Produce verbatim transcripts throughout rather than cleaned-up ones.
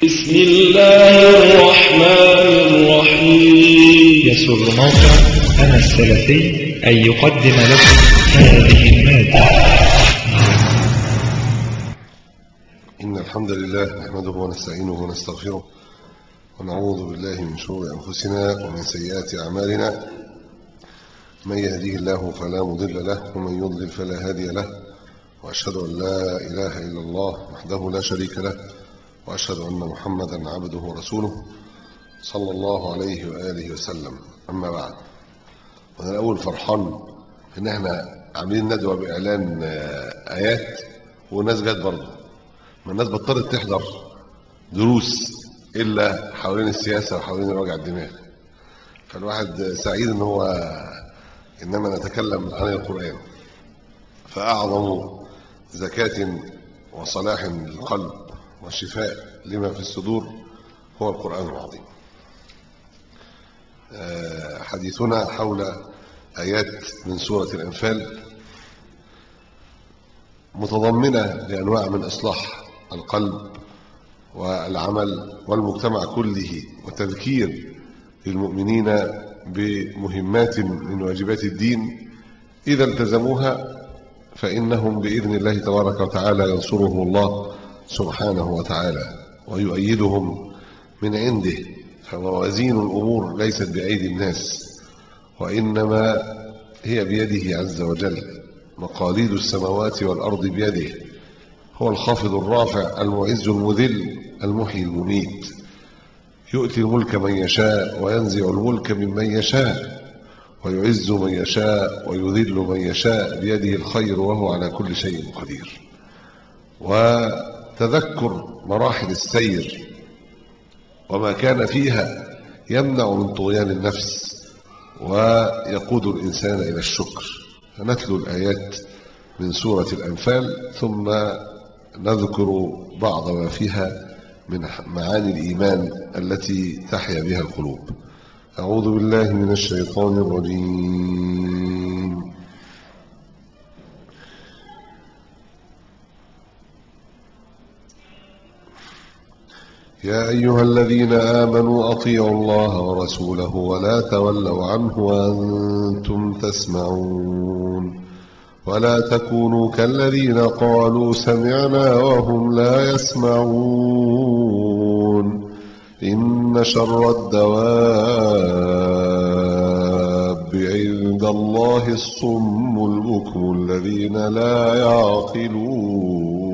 بسم الله الرحمن الرحيم. يسر موقع أنا السلفي أن يقدم لكم هذه المادة. إن الحمد لله نحمده ونستعينه ونستغفره ونعوذ بالله من شرور أنفسنا ومن سيئات أعمالنا. من يهديه الله فلا مضل له ومن يضلل فلا هادي له، وأشهد أن لا إله إلا الله وحده لا شريك له، وأشهد أن محمدا عبده ورسوله صلى الله عليه وآله وسلم. أما بعد، وأنا الأول فرحان إن احنا عاملين ندوة بإعلان آيات والناس جت برضه. ما الناس بطلت تحضر دروس إلا حوالين السياسة وحوالين وجع الدماغ، فالواحد سعيد إن هو إنما نتكلم عن القرآن. فأعظم زكاة وصلاح للقلب وشفاء لما في الصدور هو القرآن العظيم. حديثنا حول آيات من سورة الأنفال متضمنة لأنواع من إصلاح القلب والعمل والمجتمع كله، وتذكير للمؤمنين بمهمات من واجبات الدين إذا التزموها فإنهم بإذن الله تبارك وتعالى ينصرهم الله سبحانه وتعالى ويؤيدهم من عنده. فموازين الأمور ليست بأيدي الناس، وإنما هي بيده عز وجل. مقاليد السماوات والأرض بيده، هو الخافض الرافع المعز المذل المحيي المميت. يؤتي الملك من يشاء وينزع الملك ممن يشاء، ويعز من يشاء ويذل من يشاء، بيده الخير وهو على كل شيء قدير. وتذكر مراحل السير وما كان فيها يمنع من طغيان النفس ويقود الإنسان إلى الشكر. فنتلو الآيات من سورة الأنفال ثم نذكر بعض ما فيها من معاني الإيمان التي تحيا بها القلوب. أعوذ بالله من الشيطان الرجيم. يا أيها الذين آمنوا أطيعوا الله ورسوله ولا تولوا عنه وأنتم تسمعون، ولا تكونوا كالذين قالوا سمعنا وهم لا يسمعون. إن شر الدواب عند الله الصم البكم الذين لا يعقلون.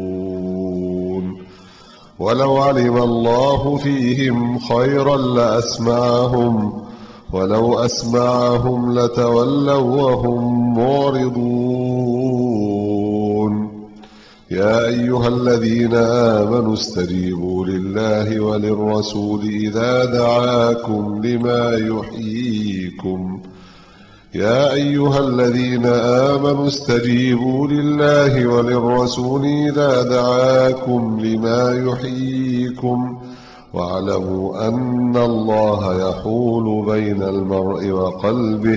ولو علم الله فيهم خيرا لأسمعهم، ولو أسمعهم لتولوا وهم معرضون. يا أيها الذين آمنوا استجيبوا لله وللرسول إذا دعاكم لما يحييكم. يا أيها الذين آمنوا استجيبوا لله وللرسول إذا دعاكم لما يحييكم، واعلموا أن الله يحول بين المرء وقلبه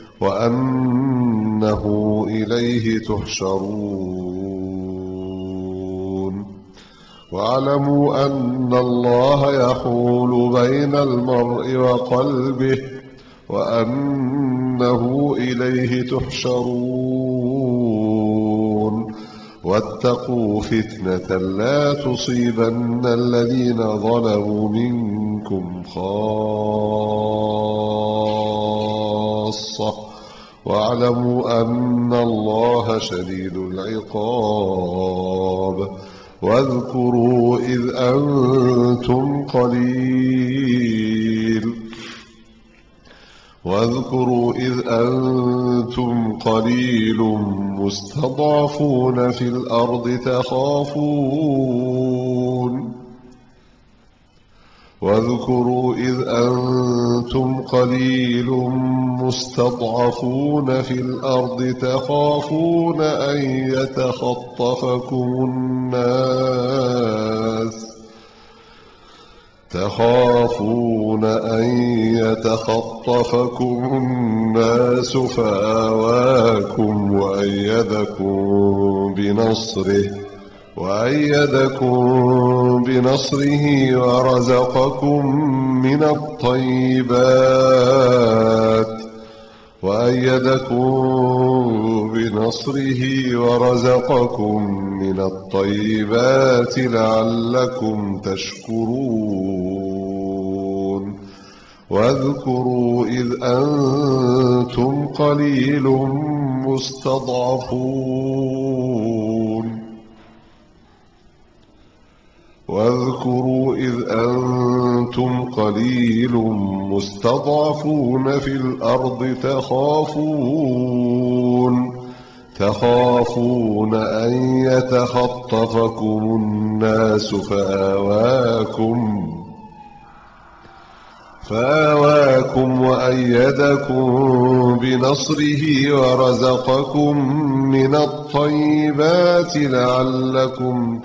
وأنه إليه تحشرون. واعلموا أن الله يحول بين المرء وقلبه وأنه إليه تحشرون. واتقوا فتنة لا تصيبن الذين ظلموا منكم خاصة، واعلموا أن الله شديد العقاب. واذكروا إذ أنتم قليل واذكروا إذ أنتم قليل مستضعفون في الأرض تخافون واذكروا إذ أنتم قليل مستضعفون في الأرض تخافون أن يتخطفكم الناس تخافون أن يتخطفكم الناس فآواكم وأيدكم بنصره وأيدكم بنصره ورزقكم من الطيبات وأيدكم بنصره ورزقكم من الطيبات لعلكم تشكرون واذكروا إذ أنتم قليل مستضعفون واذكروا إذ أنتم قليل مستضعفون في الأرض تخافون تخافون أن يتخطفكم الناس فآواكم فآواكم وأيدكم بنصره ورزقكم من الطيبات لعلكم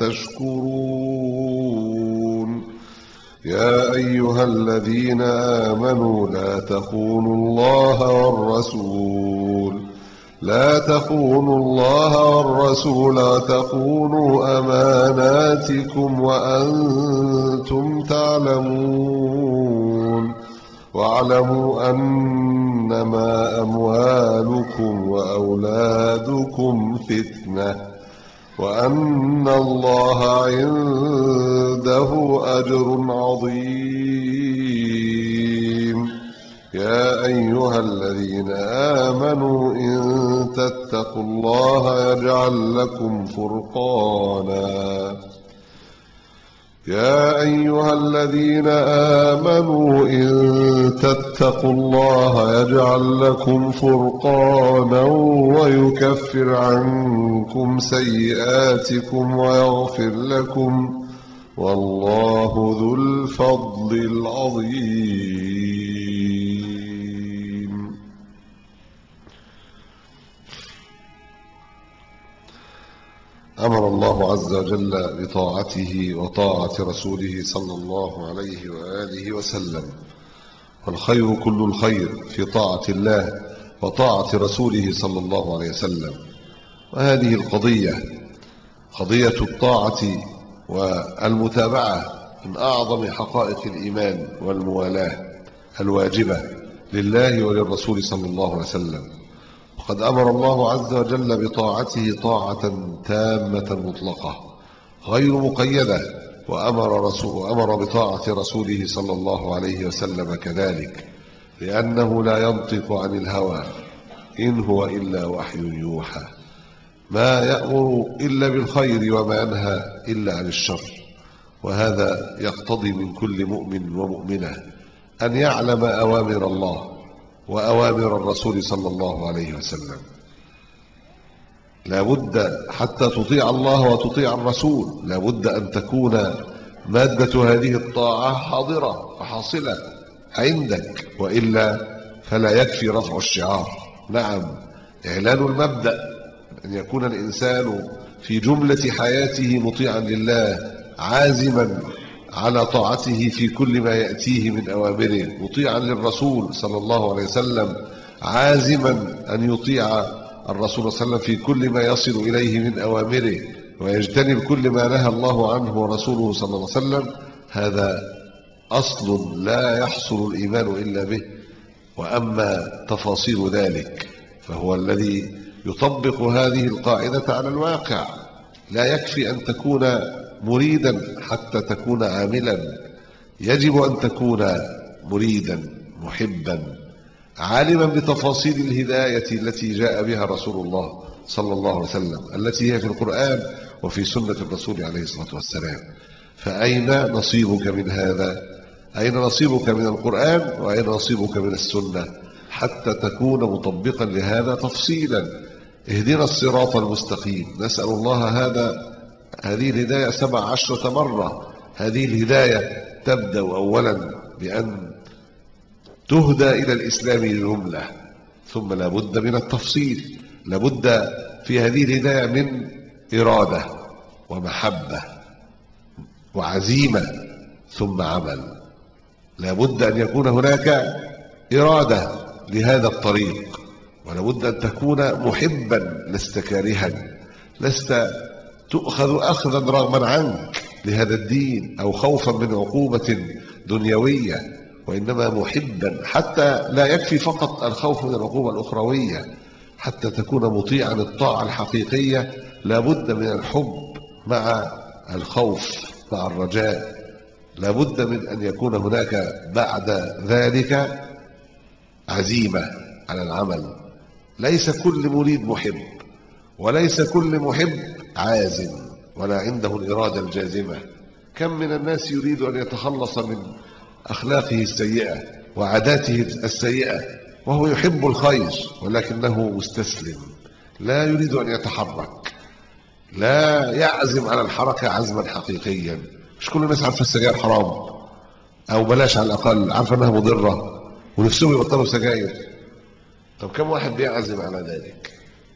تشكرون يا أيها الذين آمنوا لا تخونوا الله والرسول لا تخونوا الله والرسول وتخونوا أماناتكم وأنتم تعلمون واعلموا أنما أموالكم وأولادكم فتنة وأن الله عنده أجر عظيم يا أيها الذين آمنوا إن تتقوا الله يجعل لكم فرقانا يا أيها الذين آمنوا إن تتقوا الله يجعل لكم فرقانا ويكفر عنكم سيئاتكم ويغفر لكم والله ذو الفضل العظيم. أمر الله عز وجل بطاعته وطاعة رسوله صلى الله عليه وآله وسلم، والخير كل الخير في طاعة الله وطاعة رسوله صلى الله عليه وسلم. وهذه القضية قضية الطاعة والمتابعة من أعظم حقائق الإيمان والموالاة الواجبة لله وللرسول صلى الله عليه وسلم. وقد أمر الله عز وجل بطاعته طاعة تامة مطلقة غير مقيدة، وأمر, رسول وأمر بطاعة رسوله صلى الله عليه وسلم كذلك، لأنه لا ينطق عن الهوى إن هو إلا وحي يوحى، ما يأمر إلا بالخير وما ينهى إلا عن الشر. وهذا يقتضي من كل مؤمن ومؤمنة أن يعلم أوامر الله وأوامر الرسول صلى الله عليه وسلم. لا بد حتى تطيع الله وتطيع الرسول، لا بد أن تكون مادة هذه الطاعة حاضرة وحاصلة عندك، وإلا فلا يكفي رفع الشعار. نعم، إعلان المبدأ أن يكون الإنسان في جملة حياته مطيعا لله، عازما على طاعته في كل ما يأتيه من أوامره، مطيعا للرسول صلى الله عليه وسلم، عازما أن يطيع الرسول صلى الله عليه وسلم في كل ما يصل إليه من أوامره، ويجتنب كل ما نهى الله عنه ورسوله صلى الله عليه وسلم. هذا أصل لا يحصل الإيمان إلا به. وأما تفاصيل ذلك فهو الذي يطبق هذه القاعدة على الواقع. لا يكفي أن تكون مريدا حتى تكون عاملا، يجب أن تكون مريدا محبا عالما بتفاصيل الهداية التي جاء بها رسول الله صلى الله عليه وسلم، التي هي في القرآن وفي سنة الرسول عليه الصلاة والسلام. فأين نصيبك من هذا؟ أين نصيبك من القرآن وأين نصيبك من السنة حتى تكون مطبقا لهذا تفصيلا؟ اهدنا الصراط المستقيم، نسأل الله هذا هذه الهداية سبع عشرة مرة. هذه الهداية تبدأ أولا بأن تهدى إلى الإسلام جملة، ثم لابد من التفصيل، لابد في هذه الهداية من إرادة ومحبة وعزيمة ثم عمل. لابد أن يكون هناك إرادة لهذا الطريق، ولابد أن تكون محبا لست كارها، لست تؤخذ أخذا رغما عنك، لهذا الدين أو خوفا من عقوبة دنيوية، وإنما محبا، حتى لا يكفي فقط الخوف من العقوبة الأخروية، حتى تكون مطيعا الطاعة الحقيقية لابد من الحب مع الخوف مع الرجاء، لابد من أن يكون هناك بعد ذلك عزيمة على العمل. ليس كل مريد محب، وليس كل محب عازم ولا عنده الإرادة الجازمة. كم من الناس يريد أن يتخلص من أخلاقه السيئة وعاداته السيئة وهو يحب الخير، ولكنه مستسلم، لا يريد أن يتحرك، لا يعزم على الحركة عزما حقيقيا. مش كل الناس عارفة السجاير حرام، أو بلاش على الأقل عارفة أنها مضرة ونفسهم يبطلوا سجاير. طب كم واحد بيعزم على ذلك؟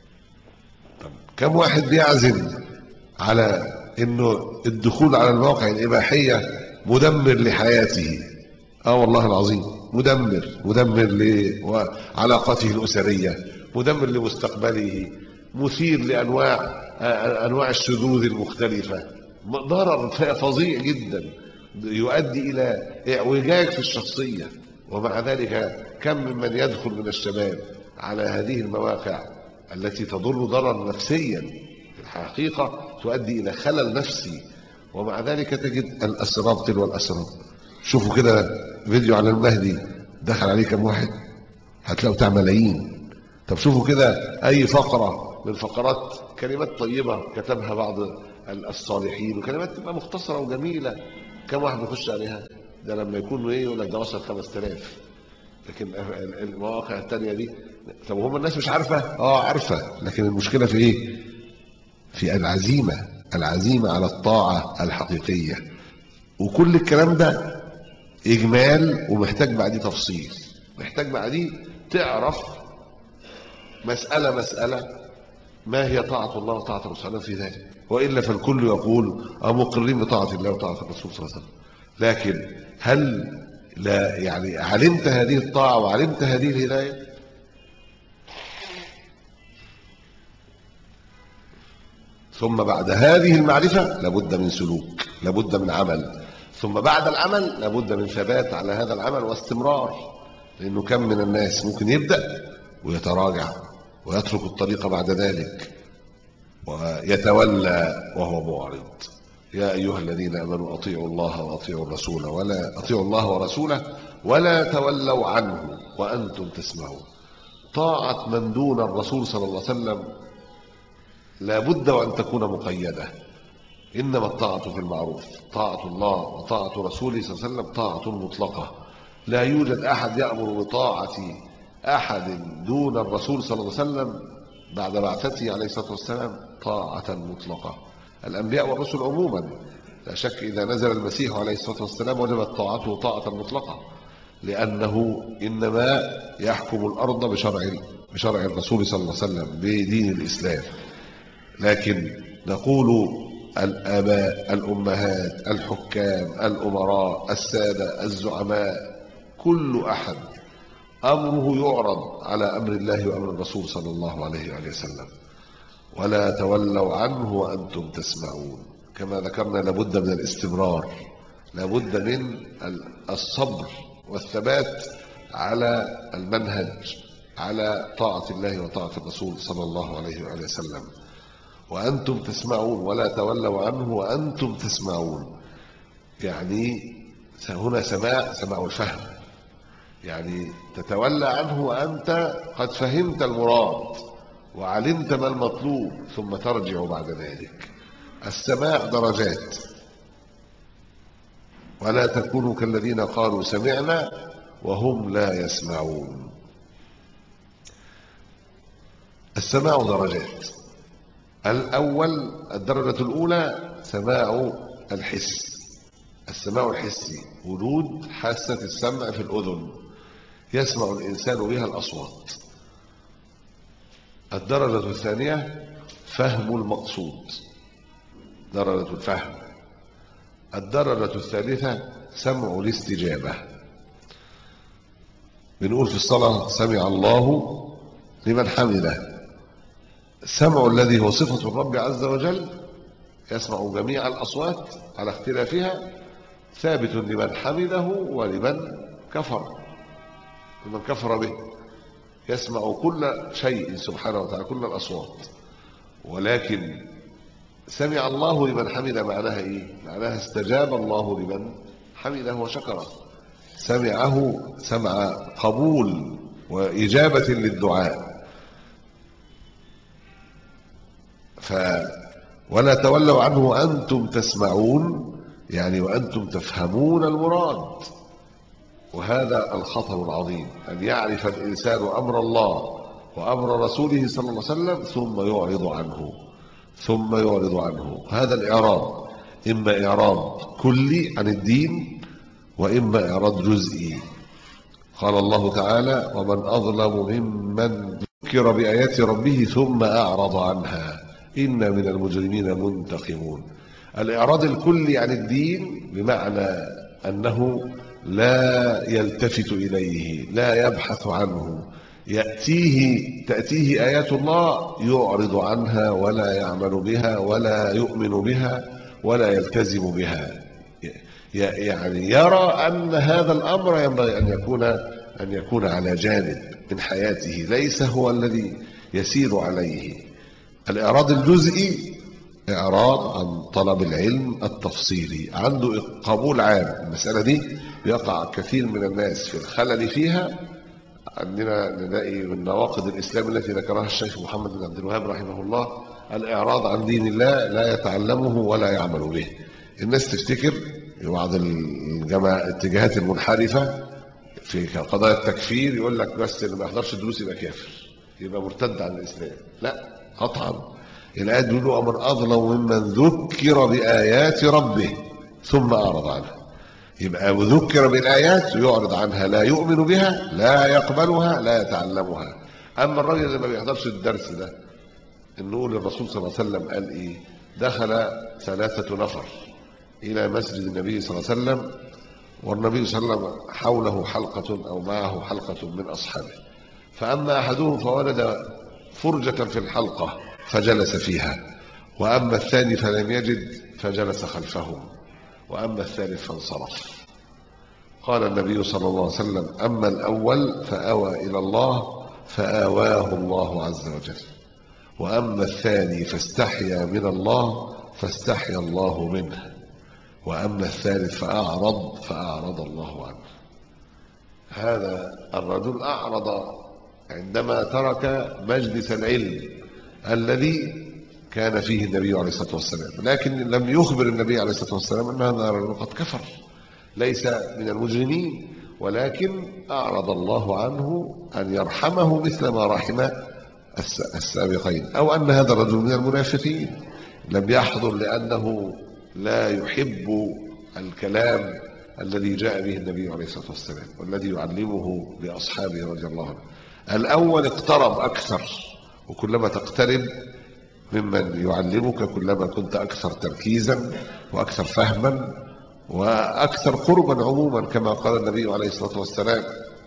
طب كم واحد بيعزم على انه الدخول على المواقع الإباحية مدمر لحياته؟ اه والله العظيم مدمر، مدمر لعلاقاته الأسرية، مدمر لمستقبله، مثير لأنواع أنواع الشذوذ المختلفة، ضرر فظيع جدا يؤدي إلى اعوجاج في الشخصية. ومع ذلك كم ممن يدخل من الشباب على هذه المواقع التي تضر ضررا نفسيا في الحقيقة تؤدي إلى خلل نفسي، ومع ذلك تجد الأسراب تلو الأسراب. شوفوا كده فيديو على المهدي دخل عليه كم واحد، هتلاقوا بتاع ملايين. طب شوفوا كده أي فقرة من فقرات كلمات طيبة كتبها بعض الصالحين، وكلمات تبقى مختصرة وجميلة، كم واحد بيخش عليها؟ ده لما يكون ايه يقول لك ده وصل خمسة آلاف. لكن المواقع التانية دي، طب هم الناس مش عارفة؟ اه عارفة، لكن المشكلة في ايه؟ في العزيمة، العزيمة على الطاعة الحقيقية. وكل الكلام ده إجمال، ومحتاج بعديه تفصيل، محتاج بعديه تعرف مسألة مسألة ما هي طاعة الله وطاعة الرسول في ذلك، وإلا فالكل يقول أمقرين بطاعة الله وطاعة الرسول صلى الله عليه وسلم. لكن هل لا يعني علمت هذه الطاعة وعلمت هذه الهداية؟ ثم بعد هذه المعرفة لابد من سلوك، لابد من عمل، ثم بعد العمل لابد من ثبات على هذا العمل واستمرار. لأنه كم من الناس ممكن يبدأ ويتراجع ويترك الطريق بعد ذلك ويتولى وهو معرض. يا أيها الذين آمنوا أطيعوا الله وأطيعوا الرسول ولا أطيعوا الله ورسوله ولا تولوا عنه وأنتم تسمعون. طاعة من دون الرسول صلى الله عليه وسلم لا بد وأن تكون مقيدة. إنما الطاعة في المعروف، طاعة الله وطاعة رسوله صلى الله عليه وسلم طاعة مطلقة. لا يوجد أحد يأمر بطاعة أحد دون الرسول صلى الله عليه وسلم بعد بعثته عليه الصلاة والسلام طاعة مطلقة. الأنبياء والرسل عموما لا شك إذا نزل المسيح عليه الصلاة والسلام وجبت طاعته طاعة مطلقة، لأنه إنما يحكم الأرض بشرع بشرع الرسول صلى الله عليه وسلم بدين الإسلام. لكن نقول الآباء، الأمهات، الحكام، الأمراء، السادة، الزعماء، كل أحد أمره يعرض على أمر الله وأمر الرسول صلى الله عليه وآله وسلم. ولا تولوا عنه وأنتم تسمعون. كما ذكرنا لابد من الاستمرار، لابد من الصبر والثبات على المنهج، على طاعة الله وطاعة الرسول صلى الله عليه وآله وسلم. وأنتم تسمعون، ولا تولوا عنه وأنتم تسمعون، يعني هنا سماع سماع الفهم، يعني تتولى عنه وأنت قد فهمت المراد وعلمت ما المطلوب، ثم ترجع بعد ذلك. السماع درجات، ولا تكونوا كالذين قالوا سمعنا وهم لا يسمعون. السماع درجات. الأول الدرجة الأولى سماع الحس، السماع الحسي، وجود حاسة السمع في الأذن يسمع الإنسان بها الأصوات. الدرجة الثانية فهم المقصود، درجة الفهم. الدرجة الثالثة سمع الاستجابة. بنقول في الصلاة سمع الله لمن حمده، السمع الذي هو صفة الرب عز وجل يسمع جميع الأصوات على اختلافها، ثابت لمن حمده ولمن كفر، لمن كفر به يسمع كل شيء سبحانه وتعالى، كل الأصوات. ولكن سمع الله لمن حمده معناها إيه؟ معناها استجاب الله لمن حمده وشكره، سمعه سمع قبول وإجابة للدعاء. ف ولا تولوا عنه وأنتم تسمعون، يعني وأنتم تفهمون المراد. وهذا الخطر العظيم، أن يعرف الإنسان أمر الله وأمر رسوله صلى الله عليه وسلم ثم يعرض عنه ثم يعرض عنه هذا الإعراض إما إعراض كلي عن الدين وإما إعراض جزئي. قال الله تعالى: ومن أظلم ممن ذكر بآيات ربه ثم أعرض عنها إن من المجرمين منتقمون. الإعراض الكلي عن الدين بمعنى أنه لا يلتفت إليه، لا يبحث عنه، يأتيه تأتيه آيات الله يعرض عنها ولا يعمل بها ولا يؤمن بها ولا يلتزم بها، يعني يرى أن هذا الأمر ينبغي أن يكون أن يكون على جانب من حياته، ليس هو الذي يسير عليه. الإعراض الجزئي إعراض عن طلب العلم التفصيلي، عنده قبول عام. المسألة دي يقع كثير من الناس في الخلل فيها. عندنا نلاقي من نواقض الإسلام التي ذكرها الشيخ محمد بن عبد الوهاب رحمه الله الإعراض عن دين الله، لا يتعلمه ولا يعمل به. الناس تفتكر بعض الجماعة الاتجاهات المنحرفة في قضايا التكفير يقول لك بس اللي ما يحضرش الدروس يبقى كافر، يبقى مرتد عن الإسلام. لا قطعا، الآيات بيقولوا: ومن أظلم ممن ذكر بآيات ربه ثم أعرض عنها. يبقى ذكر بالآيات ويعرض عنها، لا يؤمن بها، لا يقبلها، لا يتعلمها. أما الراجل اللي ما بيحضرش الدرس ده، نقول الرسول صلى الله عليه وسلم قال إيه؟ دخل ثلاثة نفر إلى مسجد النبي صلى الله عليه وسلم، والنبي صلى الله عليه وسلم حوله حلقة أو معه حلقة من أصحابه، فأما أحدهم فوجد فرجة في الحلقة فجلس فيها، وأما الثاني فلم يجد فجلس خلفهم، وأما الثالث فانصرف. قال النبي صلى الله عليه وسلم: أما الأول فأوى إلى الله فآواه الله عز وجل، وأما الثاني فاستحيا من الله فاستحيا الله منه، وأما الثالث فأعرض فأعرض الله عنه. هذا الرجل أعرض عندما ترك مجلس العلم الذي كان فيه النبي عليه الصلاة والسلام، لكن لم يخبر النبي عليه الصلاة والسلام أن هذا الرجل قد كفر، ليس من المجرمين، ولكن أعرض الله عنه أن يرحمه مثل ما رحم السابقين، أو أن هذا الرجل من المنافقين لم يحضر لأنه لا يحب الكلام الذي جاء به النبي عليه الصلاة والسلام والذي يعلمه لأصحابه رضي الله عنه. الأول اقترب أكثر، وكلما تقترب ممن يعلمك كلما كنت أكثر تركيزا وأكثر فهما وأكثر قربا عموما، كما قال النبي عليه الصلاة والسلام: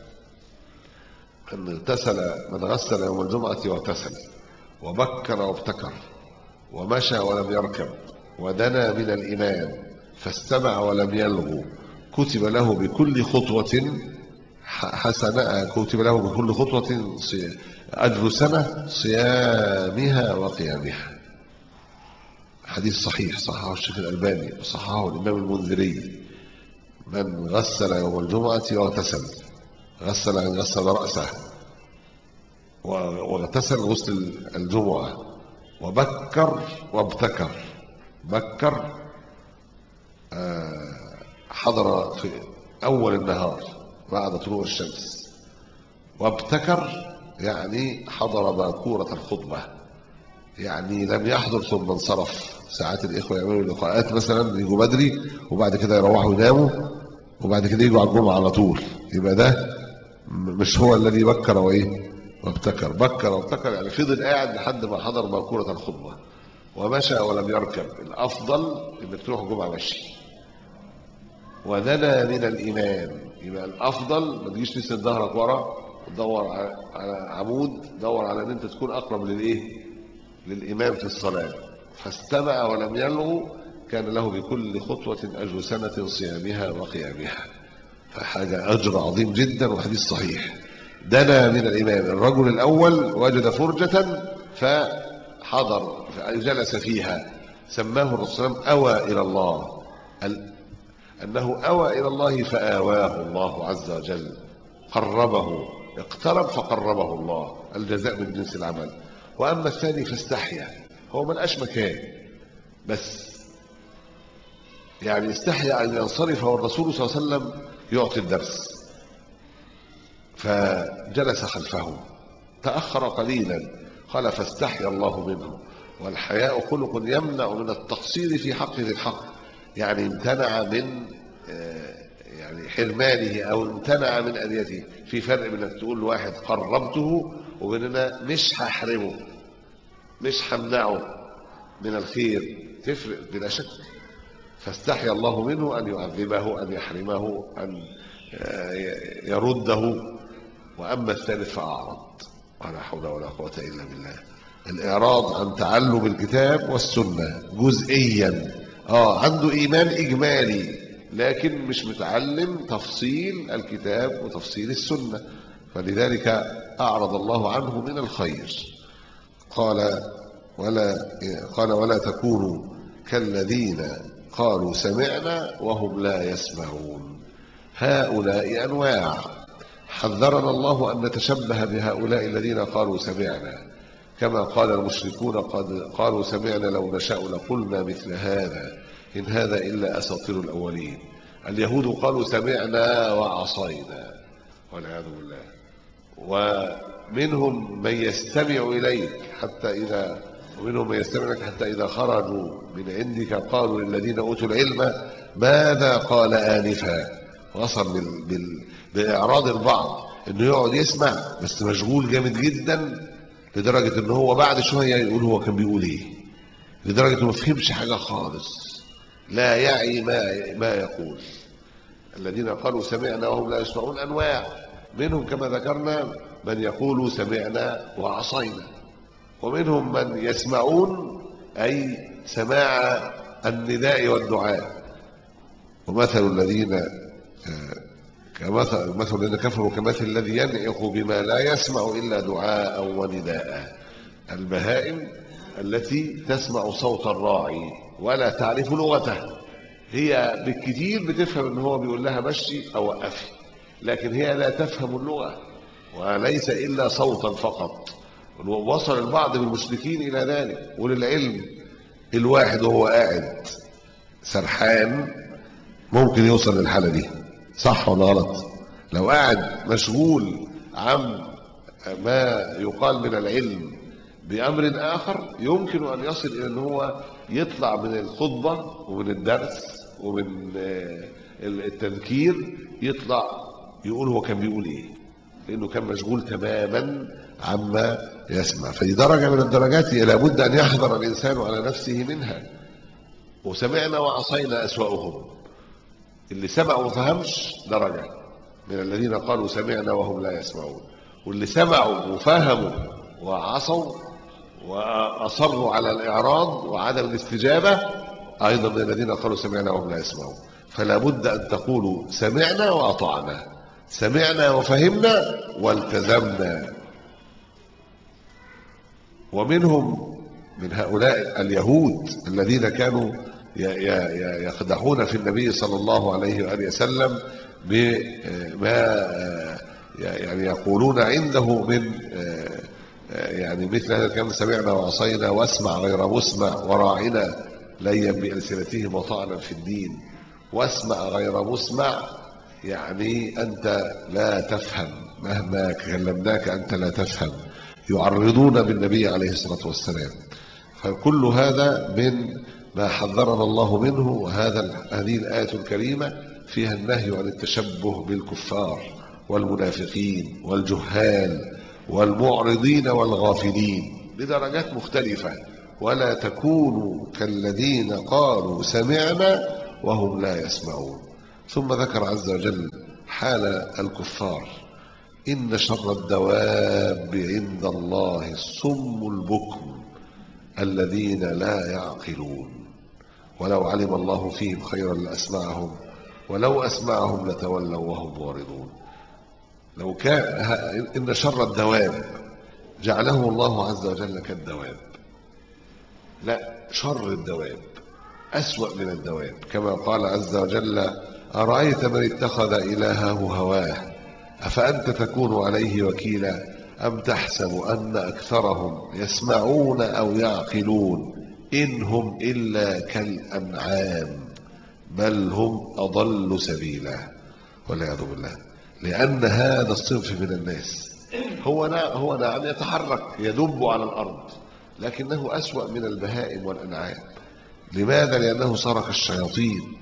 أن اغتسل من غسل يوم الجمعة واغتسل وبكر وابتكر ومشى ولم يركب ودنا من الإمام فاستمع ولم يلغو كتب له بكل خطوة حسنة، كتب له بكل خطوة أجر سنة صيامها وقيامها. حديث صحيح صححه الشيخ الألباني وصححه الإمام المنذري: من غسل يوم الجمعة واغتسل، غسل أن غسل رأسه واغتسل غسل الجمعة، وبكر وابتكر، بكر حضر في أول النهار بعد طلوع الشمس، وابتكر يعني حضر باكورة الخطبة، يعني لم يحضر ثم انصرف. ساعات الإخوة يعملوا لقاءات مثلا يجوا بدري وبعد كده يروحوا يناموا وبعد كده يجوا على الجمعة على طول، يبقى ده مش هو الذي بكر وإيه وابتكر. بكر وابتكر يعني فضل قاعد لحد ما حضر باكورة الخطبة ومشى ولم يركب. الأفضل إنك تروح الجمعة مشي. ودنا من الإمام، يبقى الأفضل ما تجيش تسند ظهرك ورا وتدور على عمود، دور على ان انت تكون اقرب للايه للامام في الصلاه. فاستمع ولم يلغو كان له بكل خطوة أجر سنة صيامها وقيامها. فحاجة أجر عظيم جدا، وحديث صحيح. دنا من الإمام الرجل الأول وجد فرجة فحضر فجلس فيها، سماه الرسول صلى الله عليه وسلم أوى إلى الله، أنه أوى إلى الله فآواه الله عز وجل، قربه، اقترب فقربه الله، الجزاء من جنس العمل. وأما الثاني فاستحيا، هو من أش مكان بس يعني استحيا أن ينصرف والرسول صلى الله عليه وسلم يعطي الدرس، فجلس خلفه، تأخر قليلا، قال فاستحيا الله منه. والحياء خلق يمنع من التقصير في حق ذي الحق، يعني امتنع من يعني حرمانه أو امتنع من أذيته. في فرق بين انك تقول لواحد قربته وبين أنا مش هحرمه مش همنعه من الخير، تفرق بلا شك. فاستحيا الله منه أن يعذبه، أن يحرمه، أن يرده. وأما الثالث فأعرض، ولا حول ولا قوة إلا بالله. الإعراض عن تعلم الكتاب والسنة جزئيا، آه عنده إيمان إجمالي لكن مش متعلم تفصيل الكتاب وتفصيل السنة، فلذلك أعرض الله عنه من الخير. قال ولا قال ولا تكونوا كالذين قالوا سمعنا وهم لا يسمعون. هؤلاء أنواع، حذرنا الله أن نتشبه بهؤلاء الذين قالوا سمعنا، كما قال المشركون قد قالوا سمعنا لو نشاء لقلنا مثل هذا إن هذا إلا أساطير الأولين. اليهود قالوا سمعنا وعصينا والعياذ بالله. ومنهم من يستمع إليك حتى إذا ومنهم من يستمع إليك حتى إذا خرجوا من عندك قالوا للذين أوتوا العلم ماذا قال آنفا. وصل بال... بال... بإعراض البعض إنه يقعد يسمع بس مشغول جامد جدا، لدرجة إنه هو بعد شوية يقول هو كان بيقول إيه، لدرجة إنه ما فهمش حاجة خالص، لا يعي ما ما يقول. الذين قالوا سمعنا وهم لا يسمعون أنواع، منهم كما ذكرنا من يقول سمعنا وعصينا، ومنهم من يسمعون أي سماع النداء والدعاء. ومثل الذين كمثل مثل الذين كفروا كمثل الذي ينعق بما لا يسمع إلا دعاء ونداء. البهائم التي تسمع صوت الراعي ولا تعرف لغته، هي بالكثير بتفهم ان هو بيقول لها مشي او وقفي، لكن هي لا تفهم اللغة وليس إلا صوتا فقط. ووصل البعض من المشركين إلى ذلك. وللعلم الواحد وهو قاعد سرحان ممكن يوصل للحالة دي، صح ولا غلط؟ لو قاعد مشغول عن ما يقال من العلم بأمر آخر يمكن أن يصل إلى أن هو يطلع من الخطبة ومن الدرس ومن التذكير، يطلع يقول هو كان بيقول إيه، لأنه كان مشغول تماما عما يسمع. فدي درجة من الدرجات لابد أن يحذر الإنسان على نفسه منها. وسمعنا وعصينا أسوأهم، اللي سمع وفهمش درجة من الذين قالوا سمعنا وهم لا يسمعون، واللي سمعوا وفهموا وعصوا وأصروا على الإعراض وعدم الاستجابة أيضا من الذين قالوا سمعنا وهم لا يسمعون. فلا بد أن تقولوا سمعنا وأطعنا، سمعنا وفهمنا والتزمنا. ومنهم من هؤلاء اليهود الذين كانوا يقدحون في النبي صلى الله عليه وآله وسلم بما يعني يقولون عنده من يعني مثل هذا الكلام، سمعنا وعصينا واسمع غير مسمع وراعنا ليا بألسنتهم وطعنا في الدين. واسمع غير مسمع يعني أنت لا تفهم، مهما كلمناك أنت لا تفهم. يعرضون بالنبي عليه الصلاة والسلام. فكل هذا من ما حذرنا الله منه. وهذا هذه الآية الكريمة فيها النهي عن التشبه بالكفار والمنافقين والجهال والمعرضين والغافلين بدرجات مختلفة. ولا تكونوا كالذين قالوا سمعنا وهم لا يسمعون. ثم ذكر عز وجل حال الكفار: إن شر الدواب عند الله الصم البكم الذين لا يعقلون، ولو علم الله فيهم خيرا لأسمعهم ولو أسمعهم لتولوا وهم معرضون. لو كان إن شر الدواب جعله الله عز وجل كالدواب، لا، شر الدواب أسوأ من الدواب، كما قال عز وجل: أرأيت من اتخذ إلهه هواه أفأنت تكون عليه وكيلا أم تحسب أن أكثرهم يسمعون أو يعقلون إن هم إلا كالأنعام بل هم أضل سبيلا، والعياذ بالله. لأن هذا الصنف من الناس هو هو نعم يتحرك يدب على الأرض، لكنه أسوأ من البهائم والأنعام. لماذا؟ لأنه صار كالشياطين.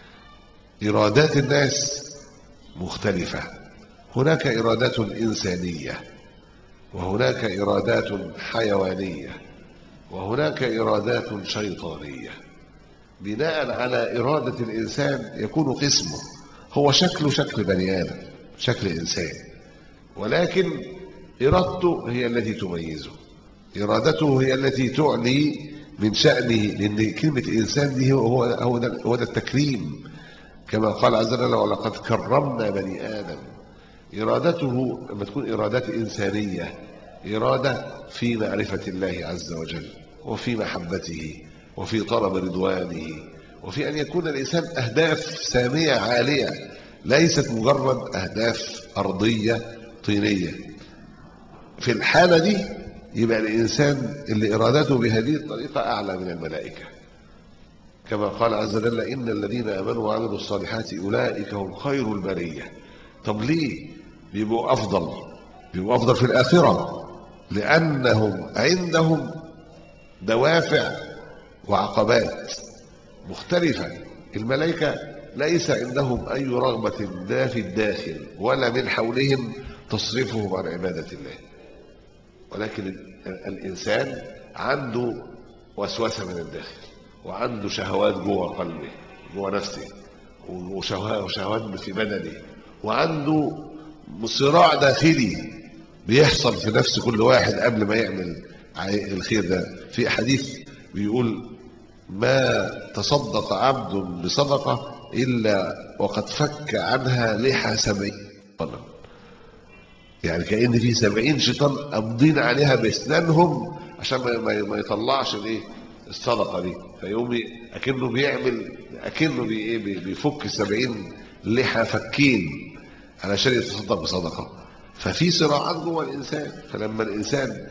إرادات الناس مختلفة، هناك إرادات إنسانية، وهناك إرادات حيوانية، وهناك إرادات شيطانية. بناء على إرادة الإنسان يكون قسمه، هو شكله شكل بني آدم، شكل إنسان، ولكن إرادته هي التي تميزه، إرادته هي التي تعلي من شأنه، لأن كلمة إنسان دي هو هو ده, هو ده التكريم، كما قال عز وجل: ولقد كرمنا بني آدم. إرادته لما تكون إرادات إنسانية، إرادة في معرفة الله عز وجل وفي محبته وفي طلب رضوانه، وفي أن يكون الإنسان أهداف سامية عالية، ليست مجرد أهداف أرضية طينية. في الحالة دي يبقى الإنسان اللي إرادته بهذه الطريقة أعلى من الملائكة، كما قال عز وجل: إن الذين آمنوا وعملوا الصالحات أولئك هم خير البرية. طب ليه بيبقوا أفضل؟ بيبقوا أفضل في الآخرة لأنهم عندهم دوافع وعقبات مختلفة. الملائكة ليس عندهم أي رغبة لا في الداخل ولا من حولهم تصرفهم عن عبادة الله، ولكن الإنسان عنده وسوسة من الداخل، وعنده شهوات جوه قلبه جوه نفسه، وشهوات في بدنه، وعنده صراع داخلي بيحصل في نفس كل واحد قبل ما يعمل الخير ده. في حديث بيقول: ما تصدق عبد بصدقة إلا وقد فك عنها لحى سبعين شيطان، يعني كأن في سبعين شيطان قابضين عليها بأسنانهم عشان ما يطلعش الايه الصدقة دي، فيقوم أكنه بيعمل أكنه بي بيفك سبعين لحى فكين علشان يتصدق بصدقة. ففي صراعات جوه الإنسان، فلما الإنسان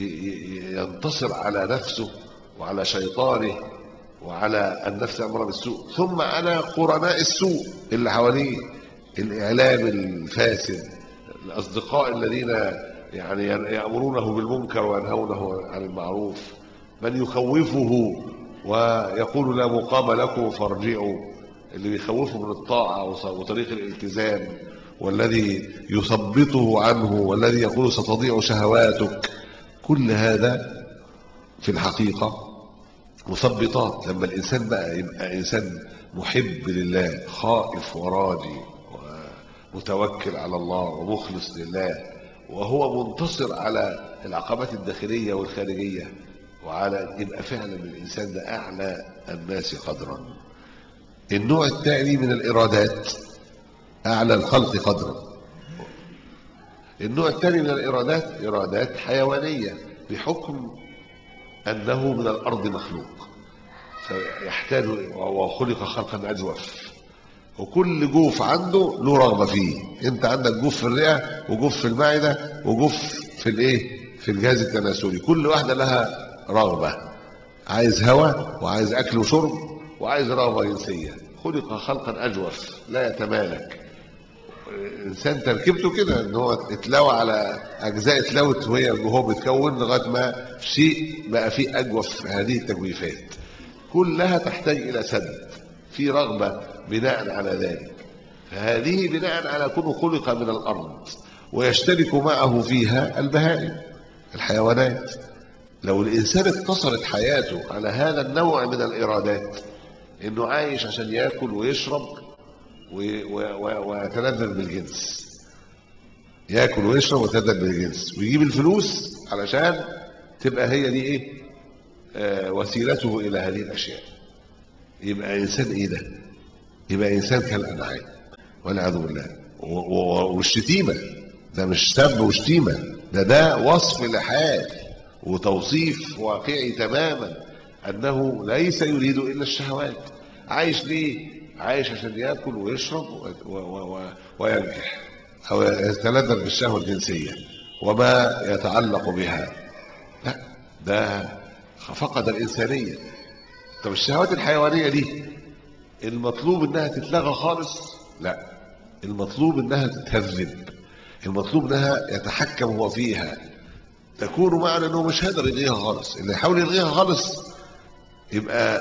ينتصر على نفسه وعلى شيطانه وعلى النفس أمر بالسوء، ثم على قرناء السوء اللي حواليه، الإعلام الفاسد، الأصدقاء الذين يعني يأمرونه بالمنكر وينهونه عن المعروف، من يخوفه ويقول: لا مقام لكم فارجعوا، اللي بيخوفه من الطاعة وطريق الالتزام، والذي يثبطه عنه، والذي يقول: ستضيع شهواتك. كل هذا في الحقيقة مثبطات. لما الإنسان بقى يبقى إنسان محب لله، خائف وراجي ومتوكل على الله ومخلص لله، وهو منتصر على العقبات الداخلية والخارجية، وعلى يبقى فعلا الإنسان ده أعلى الناس قدرا. النوع الثاني من الإرادات أعلى الخلق قدرا. النوع الثاني من الإرادات إرادات حيوانية، بحكم أنه من الأرض مخلوق فيحتاج وخلق خلقا أجوف، وكل جوف عنده له رغبة فيه. انت عندك جوف في الرئة وجوف في المعدة وجوف في الايه في الجهاز التناسلي، كل واحدة لها رغبة، عايز هواء وعايز أكل وشرب وعايز رغبة جنسية. خلق خلقا أجوف لا يتمالك. الإنسان تركيبته كده ان هو اتلوى على أجزاء اتلوت وهي وهو بيتكون لغاية ما شيء بقى فيه أجوف هذه التجويفات، كلها تحتاج إلى سد، في رغبة بناء على ذلك. فهذه بناء على كونه خلق من الأرض، ويشترك معه فيها البهائم الحيوانات. لو الإنسان اقتصرت حياته على هذا النوع من الإرادات، إنه عايش عشان يأكل ويشرب ويتلذذ بالجنس، يأكل ويشرب ويتلذذ بالجنس، ويجيب الفلوس علشان تبقى هي دي إيه وسيلته إلى هذه الأشياء، يبقى إنسان إيه ده؟ يبقى إنسان كالأنعام والعياذ بالله. والشتيمة ده مش سب وشتيمة، ده ده وصف لحال وتوصيف واقعي تماما، أنه ليس يريد إلا الشهوات. عايش ليه؟ عايش عشان يأكل ويشرب وينكح أو يتلذذ بالشهوة الجنسية وما يتعلق بها. لا، ده فقد الإنسانية. طب الشهوات الحيوانية دي المطلوب انها تتلغى خالص؟ لا، المطلوب انها تتهذب، المطلوب انها يتحكم هو فيها. تكون معنى انه مش هيقدر يلغيها خالص. اللي يحاول يلغيها خالص يبقى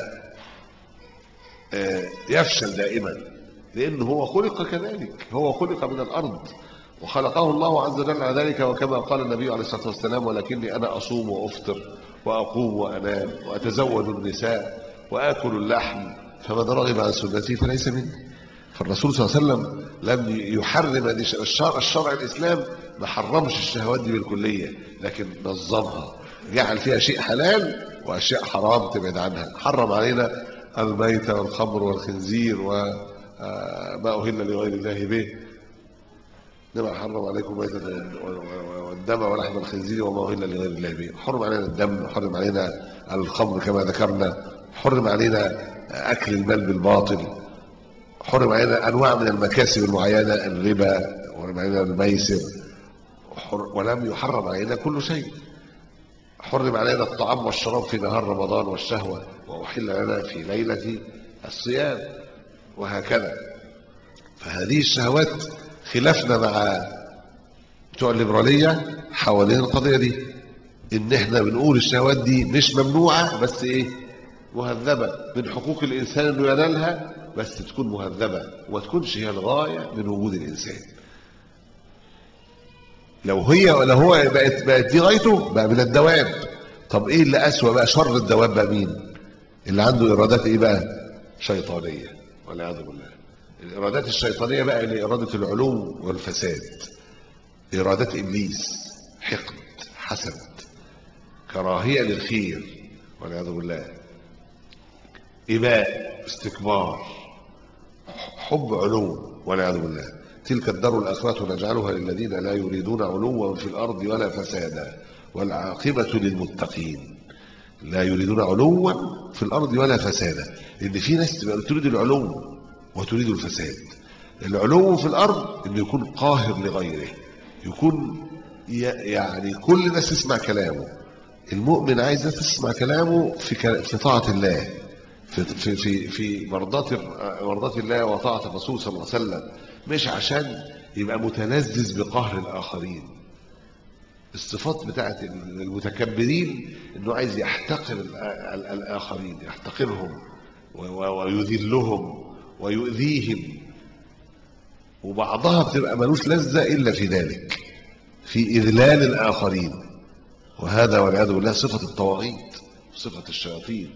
يفشل دائما، لانه هو خلق كذلك، هو خلق من الارض وخلقه الله عز وجل على ذلك. وكما قال النبي عليه الصلاه والسلام: ولكني انا اصوم وافطر واقوم وانام واتزوج النساء واكل اللحم، فمن رغب عن سنتي فليس مني. فالرسول صلى الله عليه وسلم لم يحرم الشرع, الشرع الاسلام ما حرمش الشهوات دي بالكليه، لكن نظمها، جعل فيها شيء حلال واشياء حرام تبعد عنها. حرم علينا الميت والخمر والخنزير وما اهل لغير الله به، انما حرم عليكم الميتة والدم ولحم الخنزير وما اهل لغير الله به. حرم علينا الدم، حرم علينا الخمر كما ذكرنا، حرم علينا اكل المال بالباطل، حرم علينا انواع من المكاسب المعينه، الربا، حرم علينا الميسر، ولم يحرم علينا كل شيء. حرم علينا الطعام والشراب في نهار رمضان والشهوه، واحل لنا في ليله الصيام، وهكذا. فهذه الشهوات خلافنا مع بتوع الليبراليه حوالين القضيه دي، ان احنا بنقول الشهوات دي مش ممنوعه، بس ايه؟ مهذبه. من حقوق الانسان انه ينالها، بس تكون مهذبه وما تكونش هي الغايه من وجود الانسان. لو هي لو هو بقت بقت دي غايته بقى من الدواب. طب ايه اللي اسوأ بقى؟ شر الدواب بقى مين؟ اللي عنده ارادات ايه بقى؟ شيطانيه والعياذ بالله. الارادات الشيطانيه بقى اللي اراده العلو والفساد، ارادات ابليس، حقد، حسد، كراهيه للخير والعياذ بالله، اباء، استكبار، حب علو والعياذ بالله. تلك الدار الاخره نجعلها للذين لا يريدون علوا في الارض ولا فسادا والعاقبه للمتقين. لا يريدون علوا في الارض ولا فسادا، لان في ناس تريد العلو وتريد الفساد. العلو في الارض انه يكون قاهر لغيره، يكون يعني كل الناس تسمع كلامه. المؤمن عايز الناس تسمع كلامه في في طاعه الله، في في في في مرضات مرضات الله وطاعه الرسول صلى الله عليه وسلم، مش عشان يبقى متلذذ بقهر الاخرين. الصفات بتاعت المتكبرين انه عايز يحتقر الاخرين، يحتقرهم ويذلهم ويؤذيهم، وبعضها بتبقى ملوش لذة إلا في ذلك، في إذلال الآخرين. وهذا والعياذ بالله صفة الطواغيت، صفة الشياطين.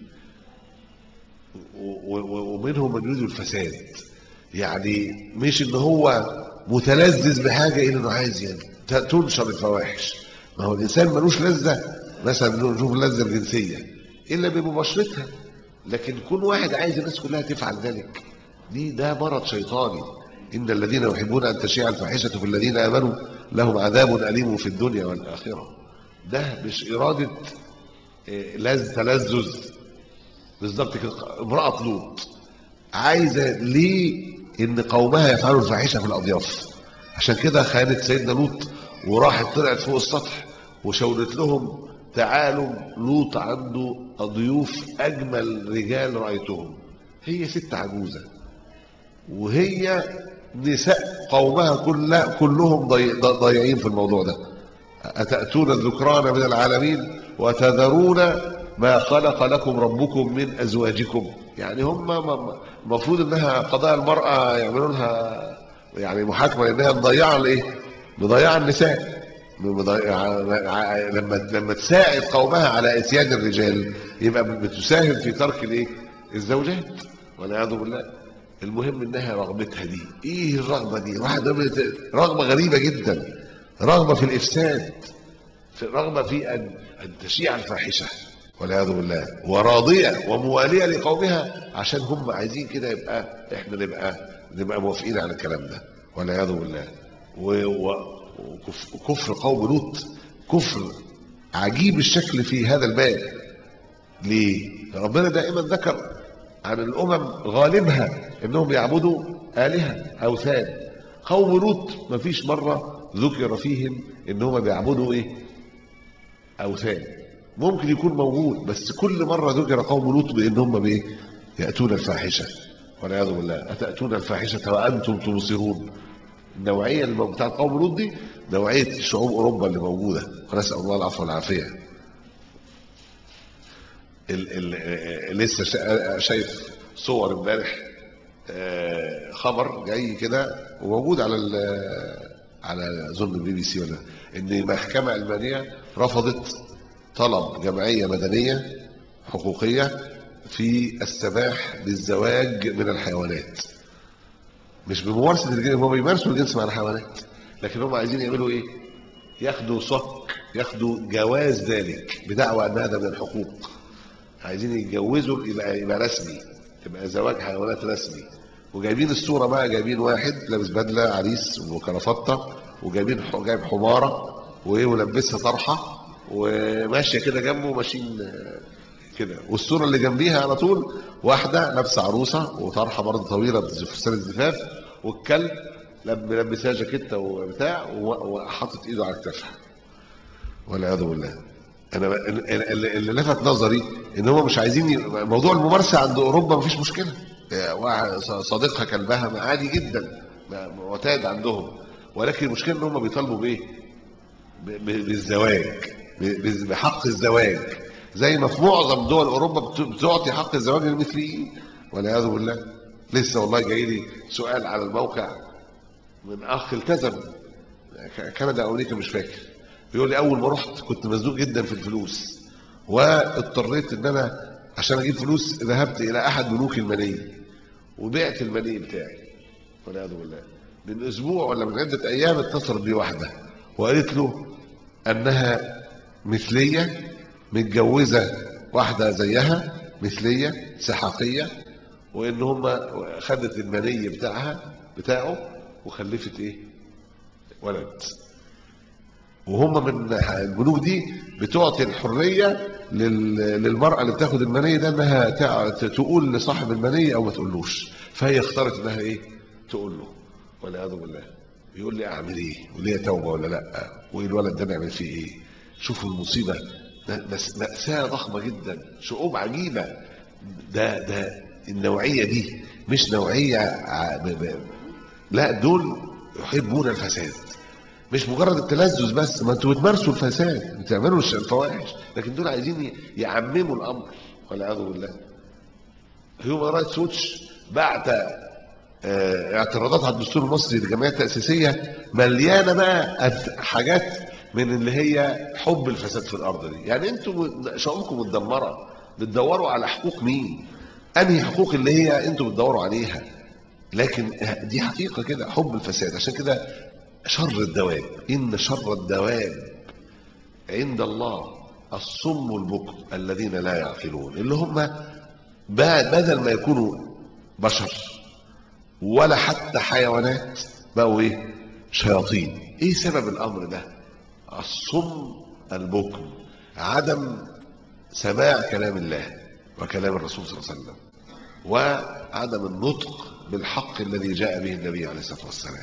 ومنهم من يريد الفساد، يعني مش إن هو متلذذ بحاجة إلا إنه عايز يعني تنشر الفواحش. ما هو الإنسان ملوش لذة، مثلا نشوف اللذة الجنسية إلا بمباشرتها، لكن كل واحد عايز الناس كلها تفعل ذلك، دي ده مرض شيطاني. إن الذين يحبون أن تشيع الفاحشة في الذين آمنوا لهم عذاب أليم في الدنيا والآخرة. ده مش إرادة لذ تلذذ. بالضبط كده. امرأة لوط عايزة ليه إن قومها يفعلوا الفاحشة في الأضياف، عشان كده خانت سيدنا لوط وراحت طلعت فوق السطح وشاورت لهم: تعالوا لوط عنده ضيوف أجمل رجال رأيتهم. هي ست عجوزة، وهي نساء قومها كلها كلهم ضايعين في الموضوع ده. أتأتون الذكران من العالمين وتذرون ما خلق لكم ربكم من أزواجكم. يعني هم المفروض انها قضايا المرأة يعملوا لها يعني محاكمة، لانها مضيعة الايه؟ مضيعة النساء. لما لما تساعد قومها على اتيان الرجال يبقى بتساهم في ترك الايه؟ الزوجات والعياذ بالله. المهم انها رغبتها دي ايه؟ الرغبه دي واحده رغبه غريبه جدا، رغبه في الافساد، في رغبه في ان ان تشيع الفاحشه والعياذ بالله، وراضيه ومواليه لقومها عشان هم عايزين كده يبقى احنا نبقى نبقى موافقين على الكلام ده والعياذ بالله. وكفر قوم لوط كفر عجيب الشكل في هذا الباب. ليه؟ ربنا دائما ذكر عن الامم غالبها انهم يعبدوا الهه اوثان. قوم لوط ما فيش مره ذكر فيهم انهم بيعبدوا ايه؟ اوثان. ممكن يكون موجود، بس كل مره ذكر قوم لوط بانهم بايه؟ ياتون الفاحشه والعياذ بالله. اتاتون الفاحشه وانتم تبصرون. النوعيه اللي بتاع قوم لوط دي نوعيه شعوب اوروبا اللي موجوده، ونسال الله العفو والعافيه. ال ال لسه شايف صور امبارح، خبر جاي كده وموجود على على ظن البي بي سي ولا ان محكمه المانيه رفضت طلب جمعيه مدنيه حقوقيه في السماح بالزواج من الحيوانات. مش بممارسه الجنس، هم بيمارسوا الجنس مع الحيوانات، لكن هم عايزين يعملوا ايه؟ ياخدوا صك، ياخدوا جواز ذلك بدعوى ان هذا من الحقوق. عايزين يتجوزوا يبقى يبقى رسمي، تبقى زواج حيوانات رسمي. وجايبين الصوره بقى، جايبين واحد لابس بدله عريس وكرافته، وجايبين جايب حماره ولبسها طرحه وماشيه كده جنبه، ماشيين كده. والصوره اللي جنبيها على طول واحده لابسه عروسه وطرحه برضه طويله بفستان الزفاف، والكلب لابسها جاكيته وبتاع وحاطط ايده على كتفها والعياذ بالله. انا اللي لفت نظري ان هم مش عايزين موضوع الممارسه. عند اوروبا مفيش مشكله، صديقها كلبها عادي جدا معتاد عندهم، ولكن المشكله ان هم بيطالبوا بايه؟ بالزواج، بحق الزواج، زي ما في معظم دول اوروبا بتعطي حق الزواج للمثليين والعياذ بالله. لسه والله جاي لي سؤال على الموقع من اخ التزم كندا او امريكا مش فاكر، بيقول لي اول ما رحت كنت مزنوق جدا في الفلوس، واضطريت ان انا عشان اجيب فلوس ذهبت الى احد بنوك المني وبعت المني بتاعي والعياذ بالله. من اسبوع ولا من عده ايام اتصلت بي واحده وقالت له انها مثليه متجوزه واحده زيها مثليه سحاقيه، وان هم خدت المني بتاعها بتاعه وخلفت ايه؟ ولد. وهم من البنوك دي بتعطي الحريه للمراه اللي بتاخد المني ده انها تقول لصاحب المني او ما تقولوش، فهي اختارت انها ايه؟ تقول له والعياذ بالله. بيقول لي اعمل ايه؟ وليه توبه ولا لا؟ وايه الولد ده نعمل فيه ايه؟ شوفوا المصيبه، مأساة ضخمه جدا، شعوب عجيبه. ده ده النوعيه دي مش نوعيه لا، دول يحبون الفساد، مش مجرد التلذذ بس. ما انتوا بتمارسوا الفساد، بتعملوا الفواحش، لكن دول عايزين يعمموا الامر والعياذ بالله. هيومن رايتس ووتش بعت اعتراضات على الدستور المصري للجمعيه التاسيسيه مليانه بقى حاجات من اللي هي حب الفساد في الارض دي. يعني انتوا شعوبكم متدمره، بتدوروا على حقوق مين؟ انهي حقوق اللي هي انتوا بتدوروا عليها؟ لكن دي حقيقه كده، حب الفساد. عشان كده شر الدواب، ان شر الدواب عند الله الصم البكم الذين لا يعقلون، اللي هم بدل ما يكونوا بشر ولا حتى حيوانات بقوا ايه؟ شياطين. ايه سبب الامر ده؟ الصم البكم، عدم سماع كلام الله وكلام الرسول صلى الله عليه وسلم، وعدم النطق بالحق الذي جاء به النبي عليه الصلاه والسلام،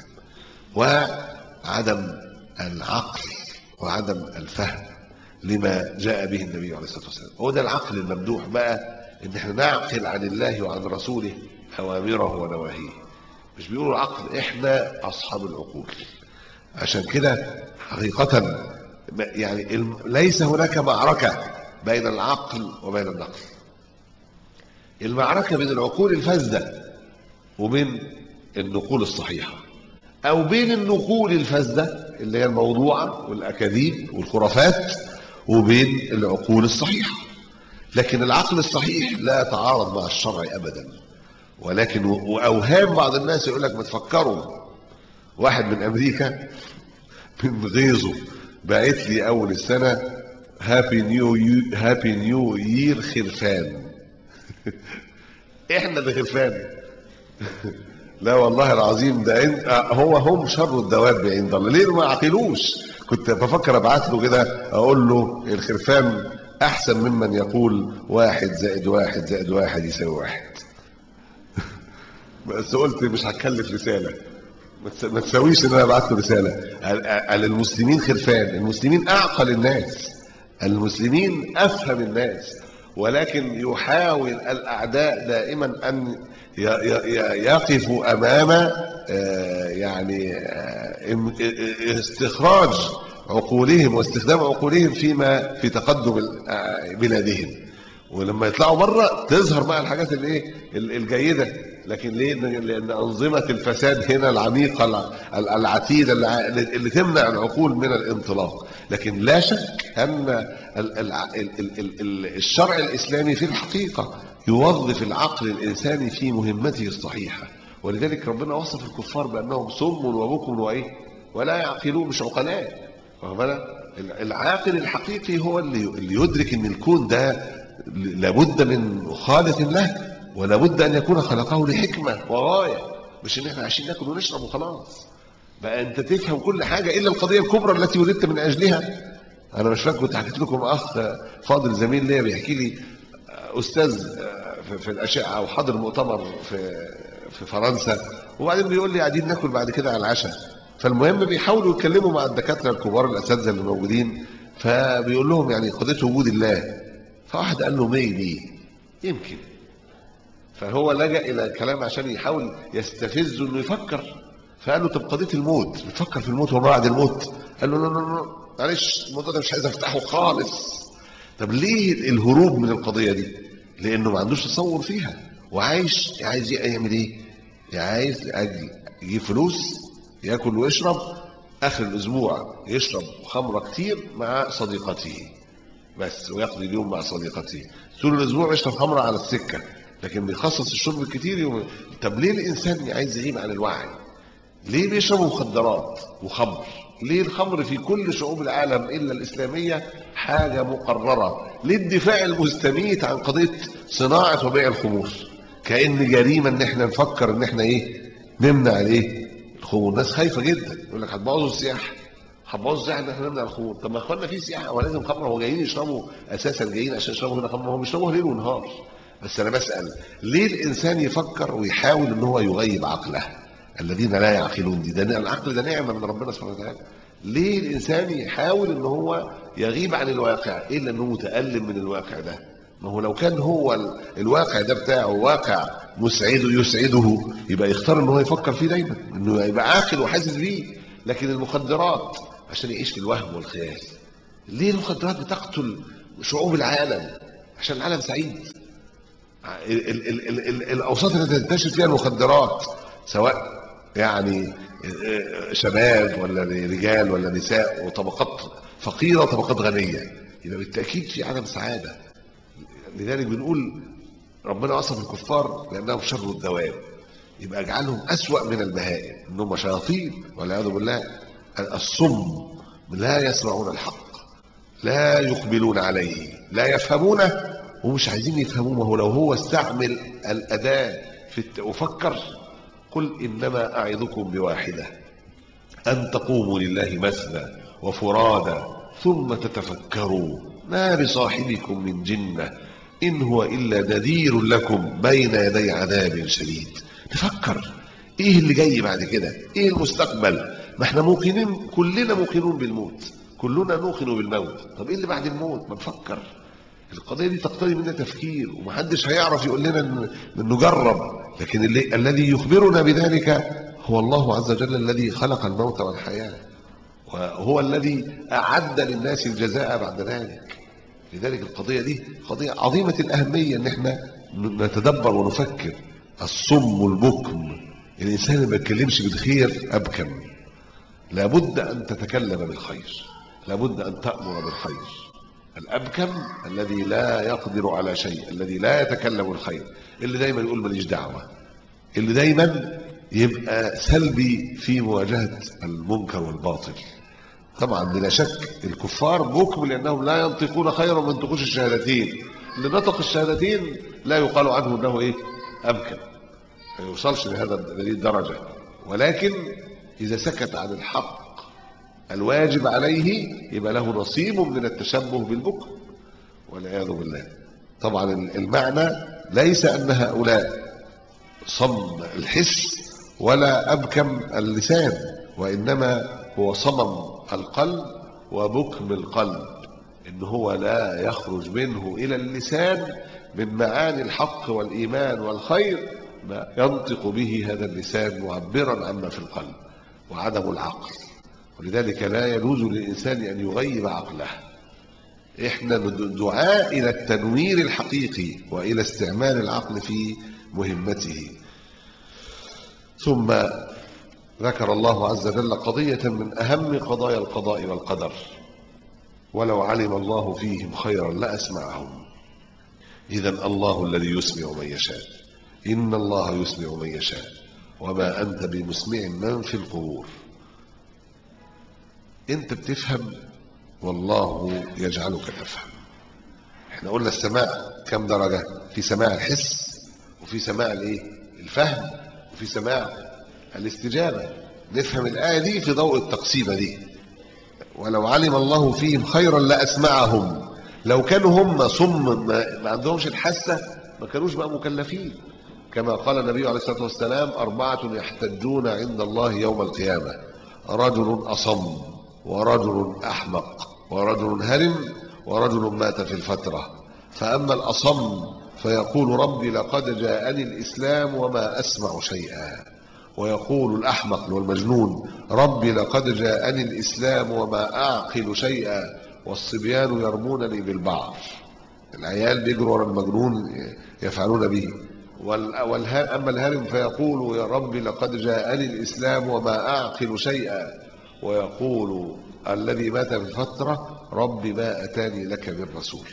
وعدم العقل وعدم الفهم لما جاء به النبي عليه الصلاه والسلام. هو ده العقل الممدوح بقى، ان احنا نعقل عن الله وعن رسوله اوامره ونواهيه. مش بيقولوا العقل، احنا اصحاب العقول. عشان كده حقيقه يعني ليس هناك معركه بين العقل وبين النقل. المعركه بين العقول الفاسده وبين النقول الصحيحه، او بين النقول الفاسده اللي هي الموضوعه والاكاذيب والخرافات، وبين العقول الصحيحه. لكن العقل الصحيح لا يتعارض مع الشرع ابدا، ولكن واوهام بعض الناس يقول لك ما تفكروا. واحد من امريكا من غيظه باعت لي اول السنه هابي نيو هابي نيو يير خرفان. احنا اللي خرفان. لا والله العظيم، ده انت هو هم شر الدواب عند الله. ليه ما عقلوش؟ كنت بفكر ابعت له كده اقول له الخرفان احسن ممن يقول واحد زائد واحد زائد واحد يساوي واحد. بس قلت مش هتكلف رساله، ما تساويش ان انا ابعت له رساله. قال المسلمين خرفان، المسلمين اعقل الناس، المسلمين افهم الناس، ولكن يحاول الاعداء دائما ان يقفوا امام يعني استخراج عقولهم واستخدام عقولهم فيما في تقدم بلادهم. ولما يطلعوا بره تظهر بقى الحاجات الايه الجيده. لكن ليه؟ لان انظمه الفساد هنا العميقه العتيده اللي تمنع العقول من الانطلاق. لكن لا شك ان الشرع الاسلامي في الحقيقه يوظف العقل الانساني في مهمته الصحيحه. ولذلك ربنا وصف الكفار بانهم صم وبكم وايه ولا يعقلون، مش عقلاء. العاقل الحقيقي هو اللي اللي يدرك ان الكون ده لابد من خالق له، ولا بد ان يكون خلقه لحكمه وغايه، مش ان احنا عايشين ناكل ونشرب وخلاص. بقى انت تفهم كل حاجه الا القضيه الكبرى التي ولدت من اجلها. انا مش فاكر كنت حكيت لكم اخ فاضل زميل ليا بيحكي لي استاذ في الاشعه وحاضر مؤتمر في في فرنسا، وبعدين بيقول لي قاعدين ناكل بعد كده على العشاء. فالمهم بيحاولوا يتكلموا مع الدكاتره الكبار الاساتذه اللي موجودين، فبيقول لهم يعني قضيه وجود الله. فواحد قال له ميبي، يمكن. فهو لجأ الى الكلام عشان يحاول يستفزه انه يفكر. فقال له طب قضيه الموت، بتفكر في الموت وما بعد الموت؟ قال له لا لا لا معلش الموضوع ده مش عايز افتحه خالص. طب ليه الهروب من القضيه دي؟ لانه ما عندوش تصور فيها، وعايش عايز يعمل ايه؟ عايز يجيب فلوس، ياكل ويشرب، اخر الاسبوع يشرب خمره كتير مع صديقته بس، ويقضي اليوم مع صديقته. طول الاسبوع يشرب خمره على السكه، لكن بيخصص الشرب الكتير يوم. طب ليه الانسان عايز يغيب عن الوعي؟ ليه بيشربوا مخدرات وخمر؟ ليه الخمر في كل شعوب العالم الا الاسلاميه حاجه مقرره؟ ليه الدفاع المستميت عن قضيه صناعه وبيع الخمور؟ كأن جريمه ان احنا نفكر ان احنا ايه نمنع الايه الخمور. الناس خايفه جدا، يقول لك هتبوظوا السياحه، هتبوظوا السياحه ان احنا نمنع الخمور. طب ما اخوانا في سياحه ولازم خمره، هو جايين يشربوا اساسا، جايين عشان يشربوا هنا خمره، هم بيشربوها ليل ونهار. بس انا بسال ليه الانسان يفكر ويحاول ان هو يغيب عقله؟ الذين لا يعقلون دي، ده العقل ده نعمه من ربنا سبحانه وتعالى. ليه الانسان يحاول ان هو يغيب عن الواقع الا انه متالم من الواقع ده؟ ما هو لو كان هو الواقع ده بتاعه واقع مسعده يسعده يبقى يختار ان هو يفكر فيه دايما، انه يبقى عاقل وحاسس بيه. لكن المخدرات عشان يعيش في الوهم والخيال. ليه المخدرات بتقتل شعوب العالم؟ عشان العالم سعيد. ال ال ال ال ال الاوساط اللي تنتشر فيها المخدرات سواء يعني شباب ولا رجال ولا نساء، وطبقات فقيره وطبقات غنيه، يبقى بالتاكيد في عالم سعاده. لذلك بنقول ربنا وصف الكفار بانهم شر الدواب، يبقى اجعلهم اسوأ من البهائم، انهم شياطين والعياذ بالله. الصم لا يسمعون الحق، لا يقبلون عليه، لا يفهمونه ومش عايزين يفهموه. وهو لو هو استعمل الاداه في الت... وفكر قل انما اعظكم بواحده ان تقوموا لله مثنى وفرادى ثم تتفكروا ما بصاحبكم من جنه ان هو الا نذير لكم بين يدي عذاب شديد. نفكر ايه اللي جاي بعد كده، ايه المستقبل. ما احنا موقنين، كلنا موقنون بالموت، كلنا نوقن بالموت. طب ايه اللي بعد الموت؟ ما نفكر. القضيه دي تقتضي منا تفكير، ومحدش هيعرف يقول لنا ان نجرب. لكن اللي الذي يخبرنا بذلك هو الله عز وجل الذي خلق الموت والحياه، وهو الذي اعد للناس الجزاء بعد ذلك. لذلك القضيه دي قضيه عظيمه الاهميه، ان احنا نتدبر ونفكر. الصم البكم، الانسان اللي ما يتكلمش بالخير ابكم. لابد ان تتكلم بالخير، لابد ان تأمر بالخير. الابكم الذي لا يقدر على شيء، الذي لا يتكلم الخير، اللي دايما يقول ماليش دعوه، اللي دايما يبقى سلبي في مواجهه المنكر والباطل. طبعا بلا شك الكفار بكم لأنهم لا ينطقون خيرا من طقوش الشهادتين. اللي نطق الشهادتين لا يقال عنه أنه إيه أبكم، ما يوصلش لهذا هذه الدرجة. ولكن إذا سكت عن الحق الواجب عليه يبقى له نصيب من التشبه بالبكم والعياذ بالله. طبعا المعنى ليس أن هؤلاء صم الحس ولا أبكم اللسان، وإنما هو صمم القلب وبكم القلب، إن هو لا يخرج منه إلى اللسان من معاني الحق والإيمان والخير ما ينطق به هذا اللسان معبرا عما في القلب، وعدم العقل. ولذلك لا يجوز للإنسان أن يغيب عقله. إحنا دعاء إلى التنوير الحقيقي وإلى استعمال العقل في مهمته. ثم ذكر الله عز وجل قضية من أهم قضايا القضاء والقدر: ولو علم الله فيهم خيرا لأسمعهم. إذن الله الذي يسمع من يشاء، إن الله يسمع من يشاء وما أنت بمسمع من في القبور. أنت بتفهم والله يجعلك تفهم. احنا قلنا السماع كم درجة؟ في سماع الحس، وفي سماع الايه الفهم، وفي سماع الاستجابة. نفهم الآية دي في ضوء التقسيمة دي: ولو علم الله فيهم خيرا لأسمعهم. لو كانوا هم صم ما عندهمش الحاسة ما كانوش بقى مكلفين، كما قال النبي عليه الصلاة والسلام: أربعة يحتجون عند الله يوم القيامة: رجل أصم، ورجل أحمق، ورجل هرم، ورجل مات في الفترة. فأما الأصم فيقول: ربي لقد جاءني الإسلام وما أسمع شيئا. ويقول الأحمق والمجنون: ربي لقد جاءني الإسلام وما أعقل شيئا. والصبيان يرمونني بالبعض. العيال بيجروا ورا المجنون يفعلون به. أما الهرم فيقول: يا ربي لقد جاءني الإسلام وما أعقل شيئا. ويقول الذي مات في الفترة: ربي ما أتاني لك بالرسول.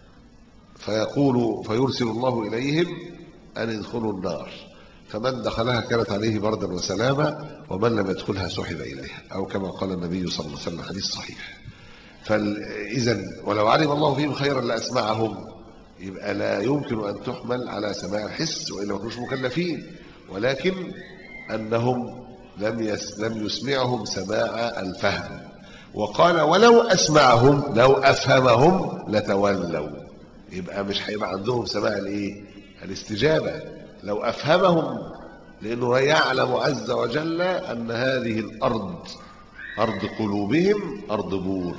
فيقول فيرسل الله إليهم أن يدخلوا النار، فمن دخلها كانت عليه بردا وسلاما، ومن لم يدخلها سحب إليها، أو كما قال النبي صلى الله عليه وسلم حديث صحيح. فإذا ولو علم الله فيهم خيرا لأسمعهم، يبقى لا يمكن أن تحمل على سماع الحس، وإلا ما كانوش مكلفين، ولكن أنهم لم يس لم يسمعهم سماع الفهم. وقال: ولو أسمعهم لو أفهمهم لتولوا. يبقى مش هيبقى عندهم سماع الايه الاستجابة. لو أفهمهم، لأنه يعلم عز وجل أن هذه الأرض أرض قلوبهم أرض بور.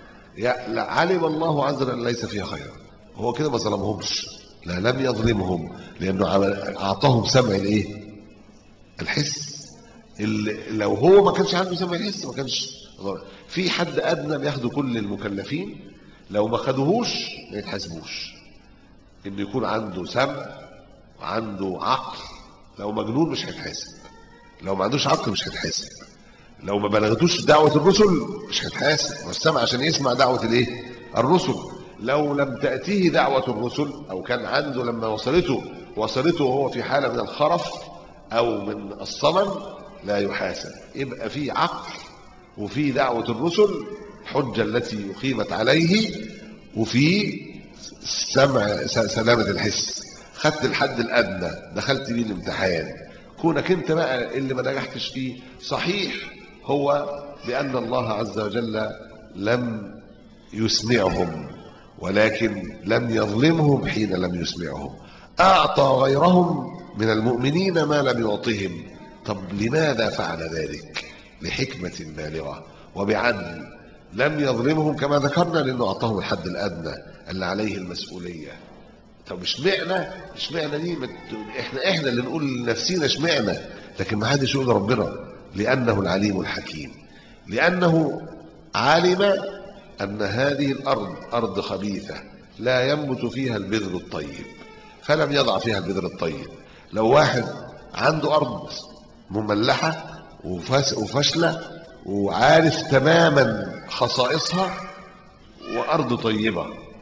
علم الله عز وجل ليس فيها خير، هو كده ما ظلمهمش، لا لم يظلمهم، لأنه أعطاهم سمع الايه الحس. لو هو ما كانش عنده سمع الحس ما كانش ظلم. في حد أدنى بياخدوا كل المكلفين، لو ما خدوهوش ما يتحاسبوش. إنه يكون عنده سمع وعنده عقل. لو مجنون مش هيتحاسب، لو ما عندوش عقل مش هيتحاسب، لو ما بلغتوش دعوة الرسل مش هيتحاسب. والسمع عشان يسمع دعوة الايه الرسل. لو لم تأتيه دعوة الرسل، أو كان عنده لما وصلته وصلته وهو في حالة من الخرف أو من الصمم، لا يحاسب. يبقى في عقل، وفي دعوة الرسل الحجة التي أقيمت عليه، وفي سمع سلامة الحس. خدت الحد الأدنى دخلت بيه الامتحان. كونك انت بقى اللي ما نجحتش فيه صحيح، هو بأن الله عز وجل لم يسمعهم، ولكن لم يظلمهم حين لم يسمعهم. أعطى غيرهم من المؤمنين ما لم يعطهم. طب لماذا فعل ذلك؟ لحكمة بالغة وبعدل. لم يظلمهم كما ذكرنا لأنه أعطاهم الحد الأدنى اللي عليه المسؤولية. طب اشمعنى اشمعنى دي مت... احنا احنا اللي نقول لنفسينا اشمعنى، لكن ما حدش يقول ربنا. لأنه العليم الحكيم، لأنه علم أن هذه الأرض أرض خبيثة لا ينبت فيها البذر الطيب، فلم يضع فيها البذر الطيب. لو واحد عنده أرض مملحة وفشلة وعارف تماما خصائصها، وأرض طيبة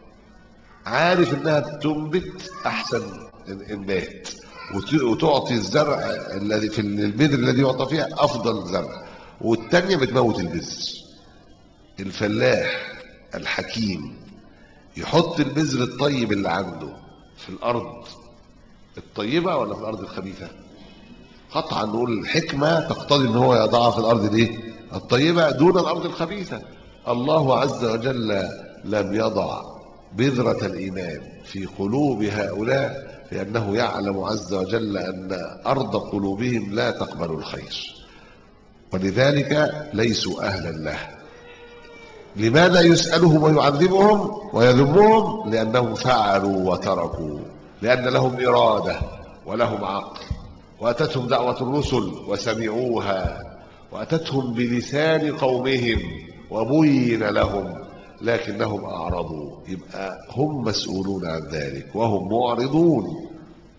عارف انها تنبت احسن انبات وتعطي الزرع الذي في البذر الذي يعطى فيها افضل زرع، والتانية بتموت البذر. الفلاح الحكيم يحط البذر الطيب اللي عنده في الأرض الطيبة ولا في الأرض الخبيثة؟ قطعا نقول الحكمة تقتضي ان هو يضعها في الأرض دي الطيبة دون الأرض الخبيثة. الله عز وجل لم يضع بذرة الإيمان في قلوب هؤلاء لأنه يعلم عز وجل أن أرض قلوبهم لا تقبل الخير، ولذلك ليسوا أهلا له. لماذا يسألهم ويعذبهم ويذمهم؟ لأنهم فعلوا وتركوا، لأن لهم إرادة ولهم عقل، وأتتهم دعوة الرسل وسمعوها، وأتتهم بلسان قومهم وبين لهم لكنهم أعرضوا. يبقى هم مسؤولون عن ذلك وهم معرضون.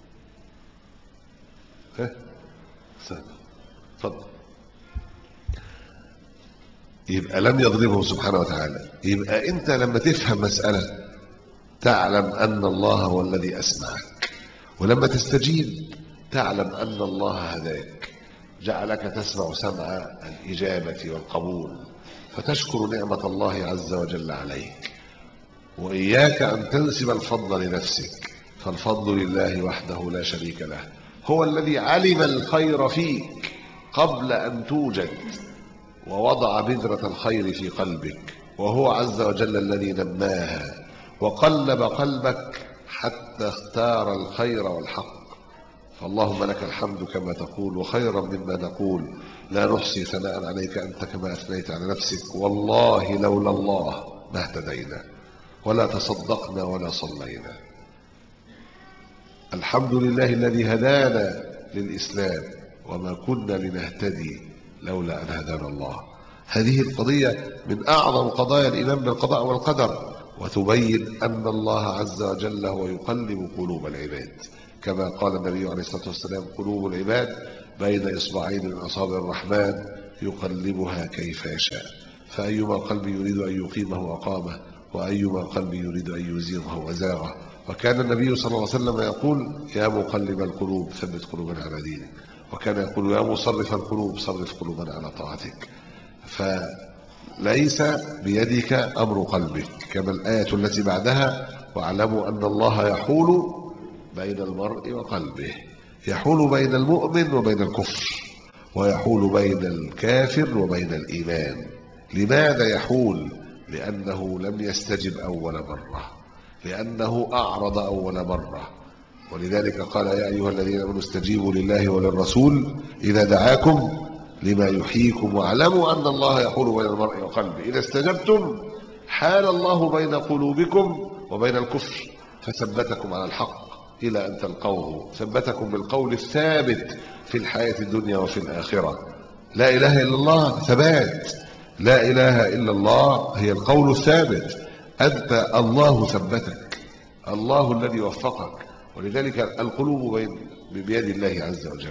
ها تفضل. يبقى لم يظلمهم سبحانه وتعالى. يبقى انت لما تفهم مسألة تعلم أن الله هو الذي أسمعك، ولما تستجيب تعلم أن الله هداك جعلك تسمع سمع الإجابة والقبول، فتشكر نعمة الله عز وجل عليك. وإياك أن تنسب الفضل لنفسك، فالفضل لله وحده لا شريك له. هو الذي علم الخير فيك قبل أن توجد ووضع بذرة الخير في قلبك، وهو عز وجل الذي نماها وقلب قلبك حتى اختار الخير والحق. فاللهم لك الحمد كما تقول وخيرا مما نقول، لا نحصي ثناء عليك أنت كما أثنيت على نفسك. والله لولا الله ما اهتدينا ولا تصدقنا ولا صلينا. الحمد لله الذي هدانا للإسلام وما كنا لنهتدي لولا أن هدانا الله. هذه القضية من أعظم قضايا الإيمان بالقضاء والقدر، وتبين أن الله عز وجل هو يقلب قلوب العباد، كما قال النبي عليه الصلاة والسلام: قلوب العباد بين إصبعين من أصابع الرحمن يقلبها كيف يشاء، فأيما قلب يريد أن يقيمه أقامه، وأيما قلب يريد أن يزيغه وزاغه. وكان النبي صلى الله عليه وسلم يقول: يا مقلب القلوب ثبت قلوبنا على دينك، وكان يقول: يا مصرف القلوب صرف قلوبنا على طاعتك. فليس بيدك أمر قلبك، كما الآية التي بعدها: واعلموا أن الله يحول بين المرء وقلبه، يحول بين المؤمن وبين الكفر، ويحول بين الكافر وبين الإيمان. لماذا يحول؟ لأنه لم يستجب أول مرة، لأنه أعرض أول مرة. ولذلك قال: يا أيها الذين آمنوا استجيبوا لله وللرسول إذا دعاكم لما يحييكم واعلموا أن الله يحول بين المرء وقلبه. إذا استجبتم حال الله بين قلوبكم وبين الكفر فثبتكم على الحق إلى أن تلقوه، ثبتكم بالقول الثابت في الحياة الدنيا وفي الآخرة. لا إله إلا الله ثبات، لا إله إلا الله هي القول الثابت. أنت الله ثبتك، الله الذي وفقك. ولذلك القلوب بين بيد الله عز وجل.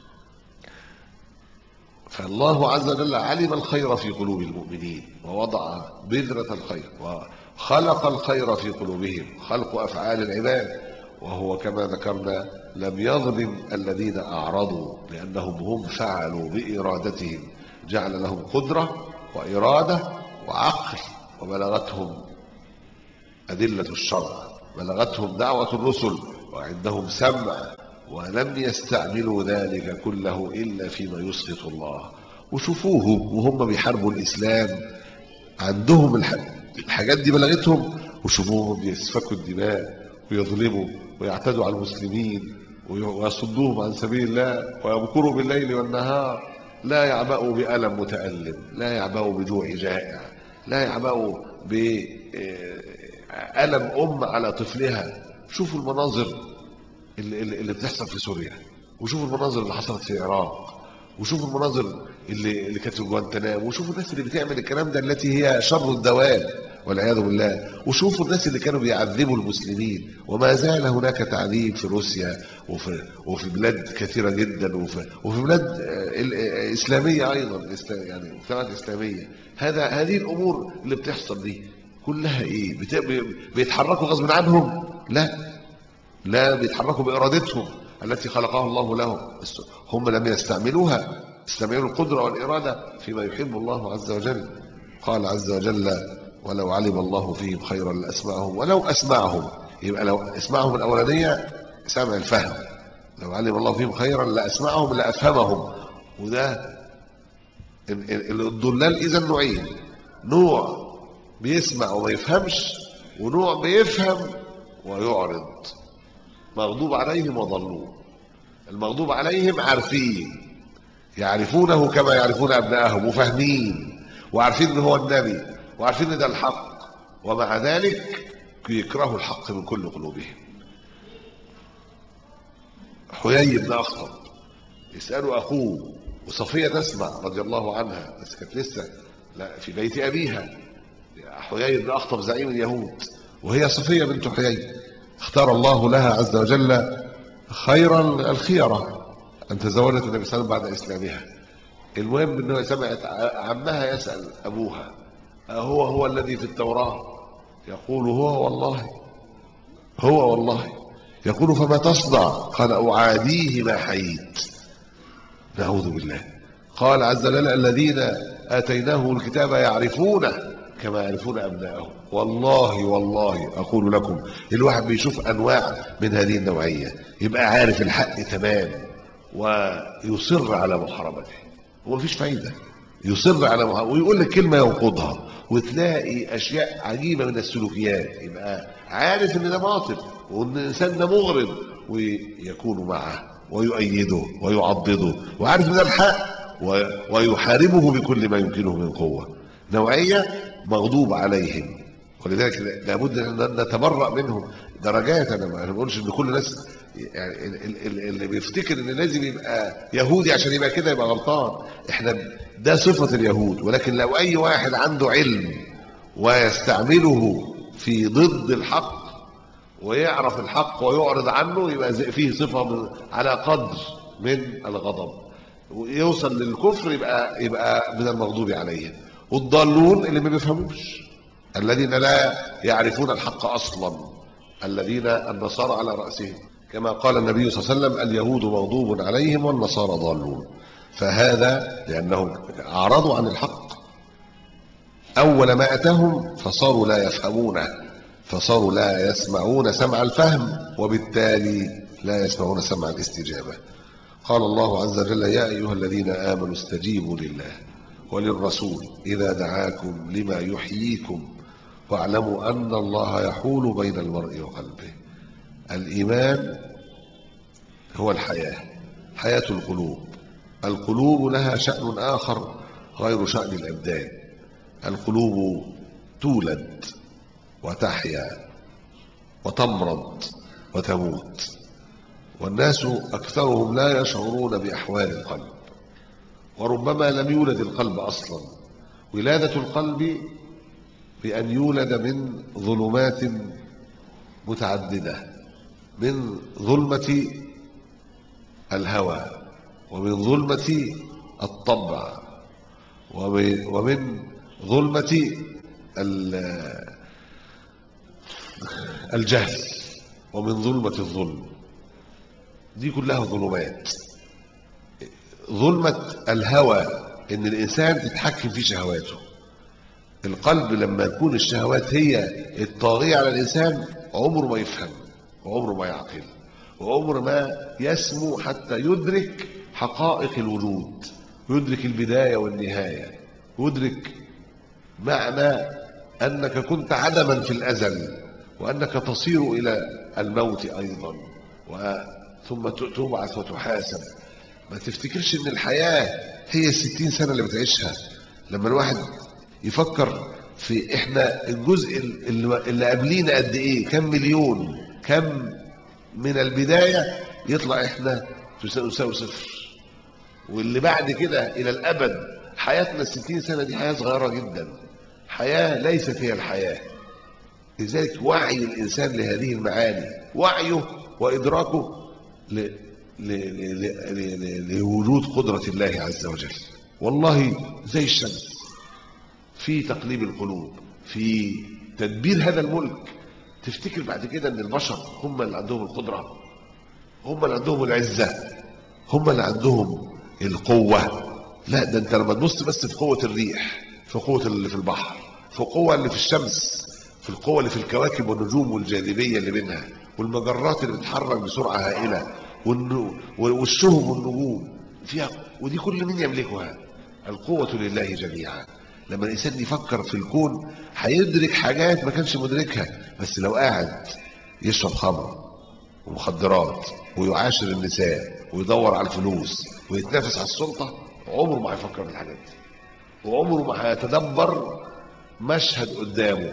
فالله عز وجل علم الخير في قلوب المؤمنين ووضع بذرة الخير وخلق الخير في قلوبهم، خلق أفعال العباد. وهو كما ذكرنا لم يظلم الذين أعرضوا، لأنهم هم فعلوا بإرادتهم، جعل لهم قدرة وإرادة وعقل، وبلغتهم أدلة الشرع، بلغتهم دعوة الرسل، وعندهم سمع، ولم يستعملوا ذلك كله إلا فيما يسخط الله. وشوفوهم وهم بيحاربوا الإسلام، عندهم الحاجات دي بلغتهم، وشوفوهم بيسفكوا الدماء ويظلموا ويعتدوا على المسلمين ويصدوهم عن سبيل الله، ويمكروا بالليل والنهار، لا يعبأوا بألم متألم، لا يعبأوا بجوع جائع، لا يعبأوا بألم أم على طفلها. شوفوا المناظر اللي, اللي بتحصل في سوريا، وشوفوا المناظر اللي حصلت في العراق، وشوفوا المناظر اللي, اللي كانت في جوانتنامو، وشوفوا الناس اللي بتعمل الكلام ده التي هي شر الدواب والعياذ بالله، وشوفوا الناس اللي كانوا بيعذبوا المسلمين. وما زال هناك تعذيب في روسيا وفي, وفي بلاد كثيرة جدا، وفي, وفي بلاد إسلامية أيضا، يعني مجتمعات إسلامية. هذا هذه الأمور اللي بتحصل دي كلها إيه؟ بيتحركوا غصب عنهم؟ لا، لا، بيتحركوا بإرادتهم التي خلقها الله لهم. هم لم يستعملوها، استعملوا القدرة والإرادة فيما يحب الله عز وجل. قال عز وجل ولو علم الله فيهم خيرا لأسمعهم ولو أسمعهم. يبقى لو أسمعهم الأولانية سمع الفهم، لو علم الله فيهم خيرا لأسمعهم لأفهمهم. وده الضلال إذا نوعين، نوع بيسمع وما يفهمش، ونوع بيفهم ويعرض. مغضوب عليهم وضلوا. المغضوب عليهم عارفين، يعرفونه كما يعرفون أبنائهم، وفاهمين وعارفين ان هو النبي وعارفين ان ده الحق، ومع ذلك يكرهوا الحق من كل قلوبهم. حيي بن أخطب يسألوا أخوه، وصفية تسمع رضي الله عنها، بس كانت لسه لا في بيت أبيها. حيي بن أخطب زعيم اليهود، وهي صفية بنت حيي، اختار الله لها عز وجل خيرا الخيرة أن تزوجت النبي صلى الله عليه وسلم بعد إسلامها. المهم أنه سمعت عمها يسأل أبوها أهو هو الذي في التوراة؟ يقول هو والله، هو والله. يقول فما تصنع؟ قال أعاديه ما حييت. نعوذ بالله. قال عز وجل الذين آتيناه الكتاب يعرفونه كما يعرفون أبنائهم. والله والله أقول لكم، الواحد بيشوف أنواع من هذه النوعية يبقى عارف الحق تمام ويصر على محاربته، ومفيش فايدة، يصر على محاربته ويقول لك كلمة ينقضها، وتلاقي أشياء عجيبة من السلوكيات، يبقى عارف إن ده باطل وإن الإنسان ده مغرض، ويكون معه ويؤيده ويعضده، وعارف إن ده الحق ويحاربه بكل ما يمكنه من قوة. نوعية مغضوب عليهم، ولذلك لابد ان نتبرأ منهم درجات. انا ما بقولش ان كل الناس يعني اللي بيفتكر ان لازم يبقى يهودي عشان يبقى كده يبقى غلطان. احنا ده صفة اليهود، ولكن لو اي واحد عنده علم ويستعمله في ضد الحق ويعرف الحق ويعرض عنه، يبقى فيه صفة على قدر من الغضب، ويوصل للكفر يبقى يبقى من المغضوب عليهم. والضالون اللي ما بيفهموش، الذين لا يعرفون الحق اصلا، الذين النصارى على رأسهم، كما قال النبي صلى الله عليه وسلم اليهود مغضوب عليهم والنصارى ضالون. فهذا لأنهم أعرضوا عن الحق أول ما أتهم، فصاروا لا يفهمونه، فصاروا لا يسمعون سمع الفهم، وبالتالي لا يسمعون سمع الاستجابة. قال الله عز وجل يا أيها الذين آمنوا استجيبوا لله وللرسول إذا دعاكم لما يحييكم واعلموا أن الله يحول بين المرء وقلبه. الإيمان هو الحياة، حياة القلوب. القلوب لها شأن آخر غير شأن الأبدان. القلوب تولد وتحيا وتمرض وتموت، والناس أكثرهم لا يشعرون بأحوال القلب، وربما لم يولد القلب أصلا. ولادة القلب بأن يولد من ظلمات متعددة، من ظلمة الهوى، ومن ظلمة الطبع، ومن ظلمة الجهل، ومن ظلمة الظلم. دي كلها ظلمات. ظلمة الهوى ان الانسان تتحكم في شهواته. القلب لما يكون الشهوات هي الطاغية على الانسان عمره ما يفهم، وعمره ما يعقل، وعمره ما يسمو حتى يدرك حقائق الوجود، يدرك البداية والنهاية، يدرك معنى انك كنت عدما في الازل، وانك تصير الى الموت ايضا، ثم تبعث وتحاسب. ما تفتكرش ان الحياة هي الستين سنة اللي بتعيشها. لما الواحد يفكر في احنا الجزء اللي قبلينا قد ايه، كم مليون، كم من البداية، يطلع احنا تساوي صفر، واللي بعد كده الى الابد. حياتنا الستين سنة دي حياة صغيرة جدا، حياة ليست هي الحياة. لذلك وعي الانسان لهذه المعاني، وعيه وادراكه ل لوجود قدرة الله عز وجل، والله زي الشمس في تقليب القلوب، في تدبير هذا الملك. تفتكر بعد كده ان البشر هم اللي عندهم القدرة، هم اللي عندهم العزة، هم اللي عندهم القوة؟ لا، ده انت لما تبص بس في قوة الريح في قوة اللي في البحر، في قوة اللي في الشمس، في القوة اللي في الكواكب والنجوم والجاذبية اللي بينها، والمجرات اللي بتتحرك بسرعة هائلة، والشهب والنجوم فيها. ودي كل من يملكها؟ القوة لله جميعا. لما الإنسان يفكر في الكون هيدرك حاجات ما كانش مدركها. بس لو قاعد يشرب خمر ومخدرات ويعاشر النساء ويدور على الفلوس ويتنافس على السلطة، عمره ما هيفكر في الحاجات دي، وعمره ما هيتدبر مشهد قدامه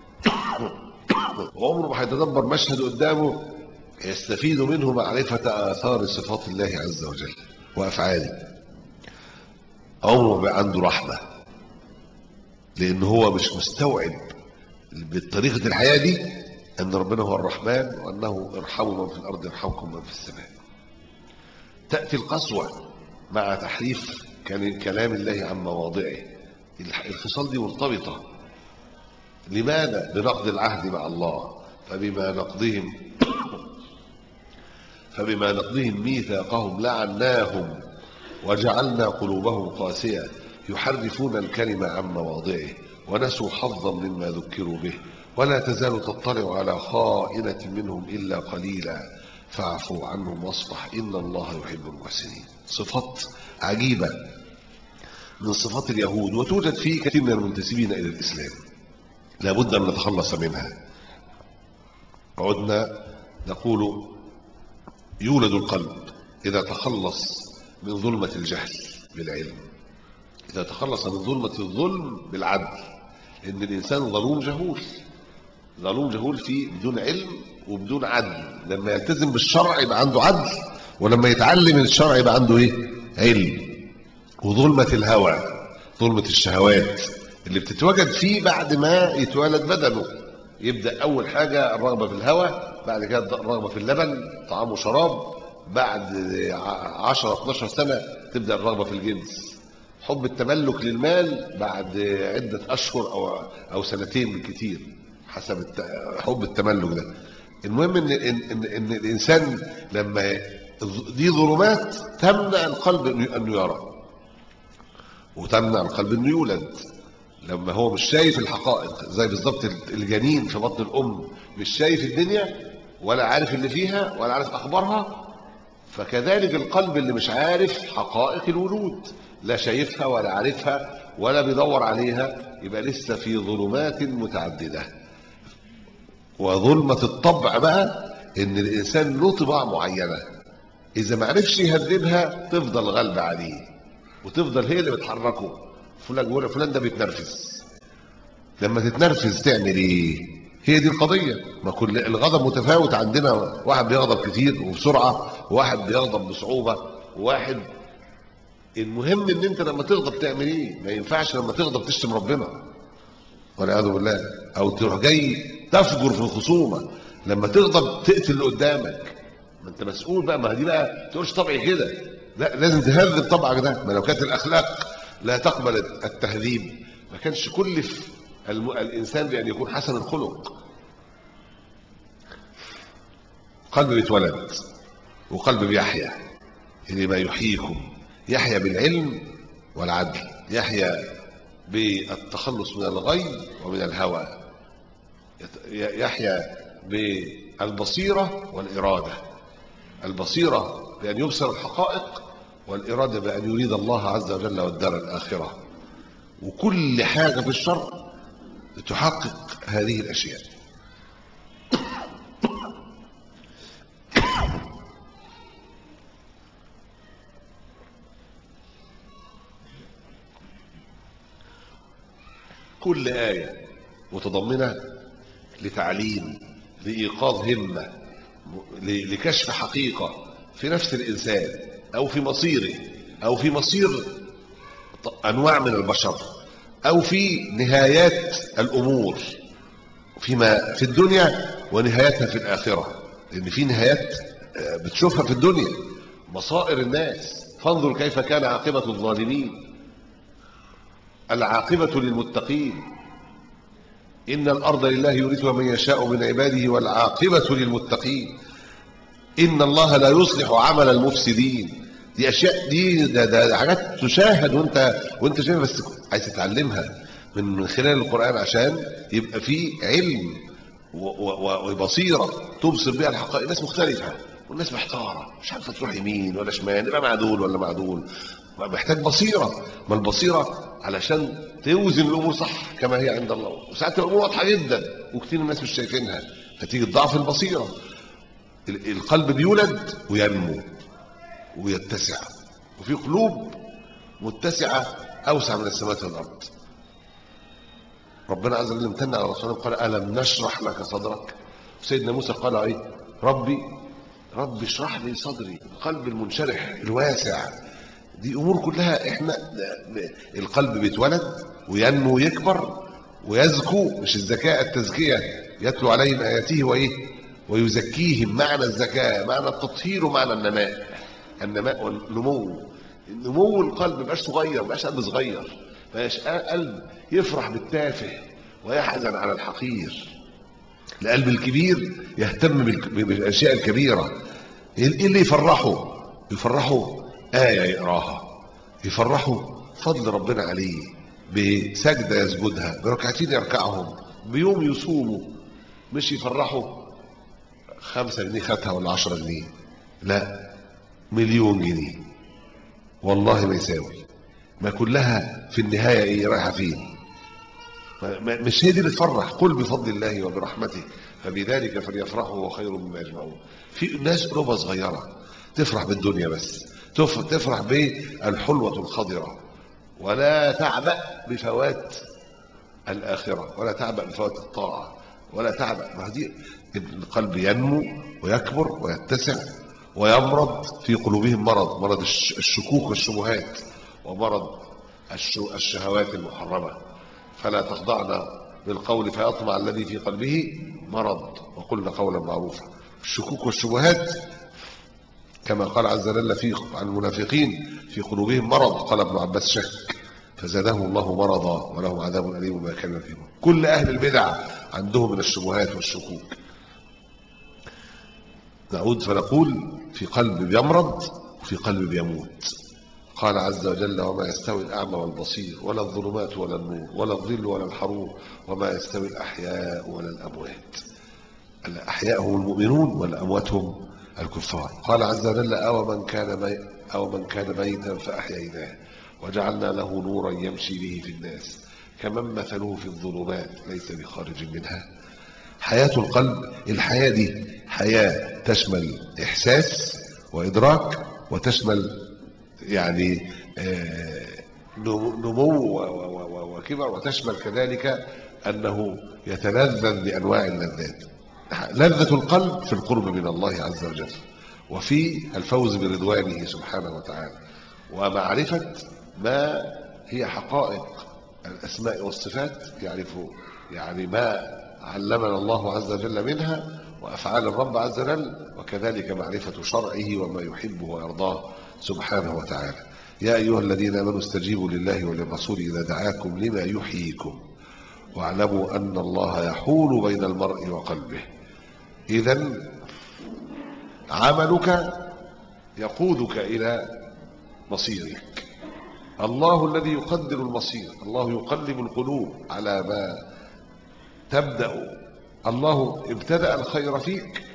وعمره ما هيتدبر مشهد قدامه يستفيد منه معرفة آثار صفات الله عز وجل وأفعاله. عمره ما عنده رحمة، لأنه هو مش مستوعب بطريقة الحياة دي أن ربنا هو الرحمن، وأنه ارحموا من في الأرض يرحمكم من في السماء. تأتي القسوة مع تحريف كلام الله عن مواضعه. الخصال دي مرتبطة. لماذا؟ بنقض العهد مع الله. فبما نقضهم فبما نقضهم ميثاقهم لعناهم وجعلنا قلوبهم قاسية يحرفون الكلمة عن مواضعه ونسوا حظا مما ذكروا به ولا تزال تطلع على خائنة منهم إلا قليلا فاعفوا عنهم واصفح إن الله يحب المحسنين. صفات عجيبة من صفات اليهود، وتوجد في كثير من المنتسبين إلى الإسلام، لابد أن نتخلص منها. عدنا نقول يولد القلب إذا تخلص من ظلمة الجهل بالعلم، إذا تخلص من ظلمة الظلم بالعدل. إن الإنسان ظلوم جهول، ظلوم جهول فيه بدون علم وبدون عدل. لما يلتزم بالشرع يبقى عنده عدل، ولما يتعلم الشرع يبقى عنده إيه؟ علم. وظلمة الهوى، ظلمة الشهوات اللي بتتوجد فيه بعد ما يتولد بدنه. يبدأ أول حاجة الرغبة في الهوى، بعد كده الرغبة في اللبن طعام وشراب، بعد عشرة اتناشر سنة تبدأ الرغبة في الجنس. حب التملك للمال بعد عدة أشهر أو أو سنتين بالكثير حسب حب التملك ده. المهم إن إن إن, إن الإنسان لما دي ظلمات تمنع القلب أن يرى، وتمنع القلب أن يولد. لما هو مش شايف الحقائق، زي بالظبط الجنين في بطن الأم مش شايف الدنيا ولا عارف اللي فيها ولا عارف أخبارها، فكذلك القلب اللي مش عارف حقائق الوجود، لا شايفها ولا عارفها ولا بيدور عليها، يبقى لسه في ظلمات متعددة. وظلمة الطبع بقى إن الإنسان له طباع معينة، إذا ما عرفش يهذبها تفضل غالبة عليه وتفضل هي اللي بتحركه. فلان فلان ده بيتنرفز، لما تتنرفز تعمل ايه؟ هي دي القضيه. ما كل الغضب متفاوت عندنا، واحد بيغضب كتير وبسرعه، وواحد بيغضب بصعوبه، وواحد. المهم ان انت لما تغضب تعمل ايه؟ ما ينفعش لما تغضب تشتم ربنا والعياذ بالله، او تروح جاي تفجر في الخصومه. لما تغضب تقتل اللي قدامك، ما انت مسؤول بقى. ما دي بقى تقولش طبعي كده، لا، لازم تهذب طبعك ده. ما لو كانت الاخلاق لا تقبل التهذيب ما كانش كلف الإنسان بأن يكون حسن الخلق. قلب بيتولد وقلب بيحيا، اللي ما يحييكم يحيا بالعلم والعدل، يحيا بالتخلص من الغي ومن الهوى، يحيا بالبصيرة والإرادة. البصيرة بأن يبصر الحقائق، والإرادة بأن يريد الله عز وجل والدار الآخرة. وكل حاجة في الشرع تحقق هذه الأشياء. كل آية متضمنة لتعليم، لإيقاظ همة، لكشف حقيقة في نفس الإنسان أو في مصيره أو في مصير أنواع من البشر أو في نهايات الأمور فيما في الدنيا ونهايتها في الآخرة. لأن في نهايات بتشوفها في الدنيا، مصائر الناس. فانظر كيف كان عاقبة الظالمين. العاقبة للمتقين. إن الأرض لله يورثها من يشاء من عباده والعاقبة للمتقين. إن الله لا يصلح عمل المفسدين. دي أشياء، دي ده, ده حاجات تشاهد وانت وانت شايفها، بس عايز تتعلمها. من خلال القرآن عشان يبقى فيه علم وبصيرة تبصر بها الحقائق. الناس مختلفة والناس محتارة مش عارفة تروح يمين ولا شمال، يبقى مع دول ولا مع دول. محتاج بصيرة، ما البصيرة علشان توزن الأمور صح كما هي عند الله. وساعات الأمور واضحة جدا وكتير الناس مش شايفينها، فتيجي ضعف البصيرة. القلب بيولد وينمو ويتسع، وفي قلوب متسعة أوسع من السماوات والأرض. ربنا عز وجل امتن على رسوله قال ألم نشرح لك صدرك. سيدنا موسى قال ايه؟ ربي ربي اشرح لي صدري. القلب المنشرح الواسع، دي امور كلها احنا القلب بيتولد وينمو ويكبر ويزكو. مش الزكاة التزكية، يتلو عليهم آياته وايه ويزكيهم. معنى الزكاة معنى التطهير ومعنى النماء. النماء والنمو. نمو القلب مبقاش صغير، مبقاش قلب صغير، مبقاش قلب يفرح بالتافه ويحزن على الحقير. القلب الكبير يهتم بالاشياء الكبيره. ايه اللي يفرحه؟ يفرحه ايه يقراها، يفرحه فضل ربنا عليه، بسجده يسجدها، بركعتين يركعهم، بيوم يصومه. مش يفرحه خمسة جنيه خدها ولا عشرة جنيه، لا مليون جنيه والله ما يساوي. ما كلها في النهايه ايه؟ رايحه فين؟ مش هي دي اللي تفرح. قل بفضل الله وبرحمته فبذلك فليفرحوا وهو خير مما يجمعون. في ناس قلوبها صغيره تفرح بالدنيا بس، تفرح بالحلوه الخضره، ولا تعبأ بفوات الاخره، ولا تعبأ بفوات الطاعه، ولا تعبأ. ما دي القلب ينمو ويكبر ويتسع ويمرض. في قلوبهم مرض، مرض الشكوك والشبهات، ومرض الشهوات المحرمه. فلا تخضعن بالقول فيطمع الذي في قلبه مرض وقلن قولا معروفا. الشكوك والشبهات كما قال عز وجل في عن المنافقين في قلوبهم مرض. قال ابن عباس شك فزادهم الله مرضا ولهم عذاب أليم بما كانوا يكذبون. كل أهل البدع عندهم من الشبهات والشكوك. نعود فنقول في قلب بيمرض وفي قلب بيموت. قال عز وجل وما يستوي الأعمى والبصير ولا الظلمات ولا النور ولا الظل ولا الحرور وما يستوي الأحياء ولا الأموات. الأحياء هم المؤمنون والأموات هم الكفار. قال عز وجل أو من كان مي أو من كان ميتا فأحييناه وجعلنا له نورا يمشي به في الناس كمن مثله في الظلمات ليس بخارج منها. حياة القلب، الحياة دي حياة تشمل إحساس وإدراك، وتشمل يعني نمو وكبر، وتشمل كذلك أنه يتلذذ بأنواع اللذات. لذة القلب في القرب من الله عز وجل، وفي الفوز برضوانه سبحانه وتعالى، ومعرفة ما هي حقائق الأسماء والصفات، يعرفوا يعني ما علمنا الله عز وجل منها وأفعال الرب عز وجل، وكذلك معرفة شرعه وما يحبه ويرضاه سبحانه وتعالى. يا أيها الذين آمنوا استجيبوا لله وللرسول إذا دعاكم لما يحييكم واعلموا أن الله يحول بين المرء وقلبه. إذن عملك يقودك إلى مصيرك. الله الذي يقدر المصير، الله يقلب القلوب على ما تبدأ. الله ابتدأ الخير فيك،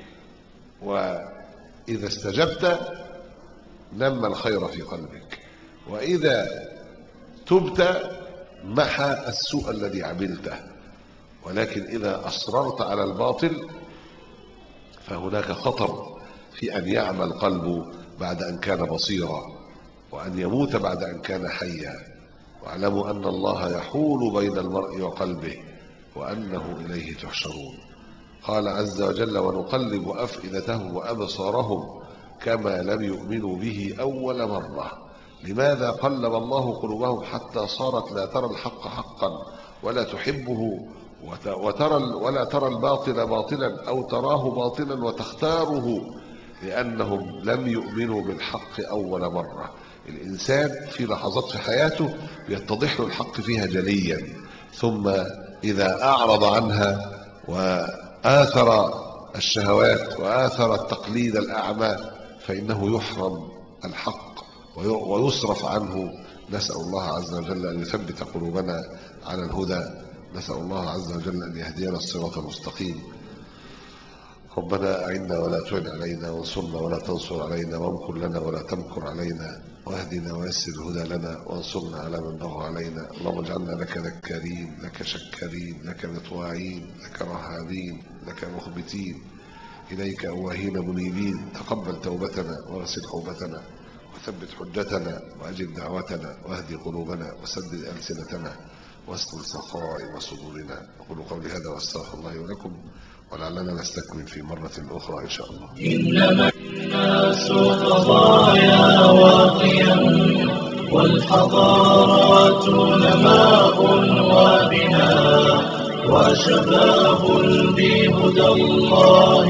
وإذا استجبت نمى الخير في قلبك، وإذا تبت محى السوء الذي عملته. ولكن إذا أصررت على الباطل فهناك خطر في أن يعمى القلب بعد أن كان بصيرا، وأن يموت بعد أن كان حيا. واعلموا أن الله يحول بين المرء وقلبه وأنه إليه تحشرون. قال عز وجل ونقلب أفئدتهم وأبصارهم كما لم يؤمنوا به أول مرة. لماذا قلب الله قلوبهم حتى صارت لا ترى الحق حقا ولا تحبه، وترى ولا ترى الباطل باطلا أو تراه باطلا وتختاره؟ لأنهم لم يؤمنوا بالحق أول مرة. الإنسان في لحظات في حياته يتضح له الحق فيها جليا، ثم إذا أعرض عنها وآثر الشهوات وآثر التقليد الأعمى فإنه يحرم الحق ويصرف عنه. نسأل الله عز وجل أن يثبت قلوبنا على الهدى. نسأل الله عز وجل أن يهدينا الصراط المستقيم. ربنا أعنا ولا تعن علينا، وانصرنا ولا تنصر علينا، وامكر لنا ولا تمكر علينا، واهدنا ويسر الهدى لنا، وانصرنا على من بغى علينا. اللهم اجعلنا لك ذكارين، لك شكارين، لك مطواعين، لك رهابين، لك مخبتين، إليك أواهين منيبين. تقبل توبتنا وغسل حوبتنا وثبت حجتنا وأجب دعوتنا واهدي قلوبنا وسدد ألسنتنا واستر سخائم صدورنا. أقول قولي هذا وأستغفر الله ولكم، ولعلنا نستكمل في مرة أخرى إن شاء الله. إنما الناس قضايا وقيم، والحضارات نماء وبناء، وشباب بهدى الله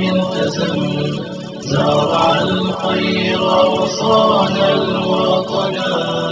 التزم، زرع الخير وصان الوطنا.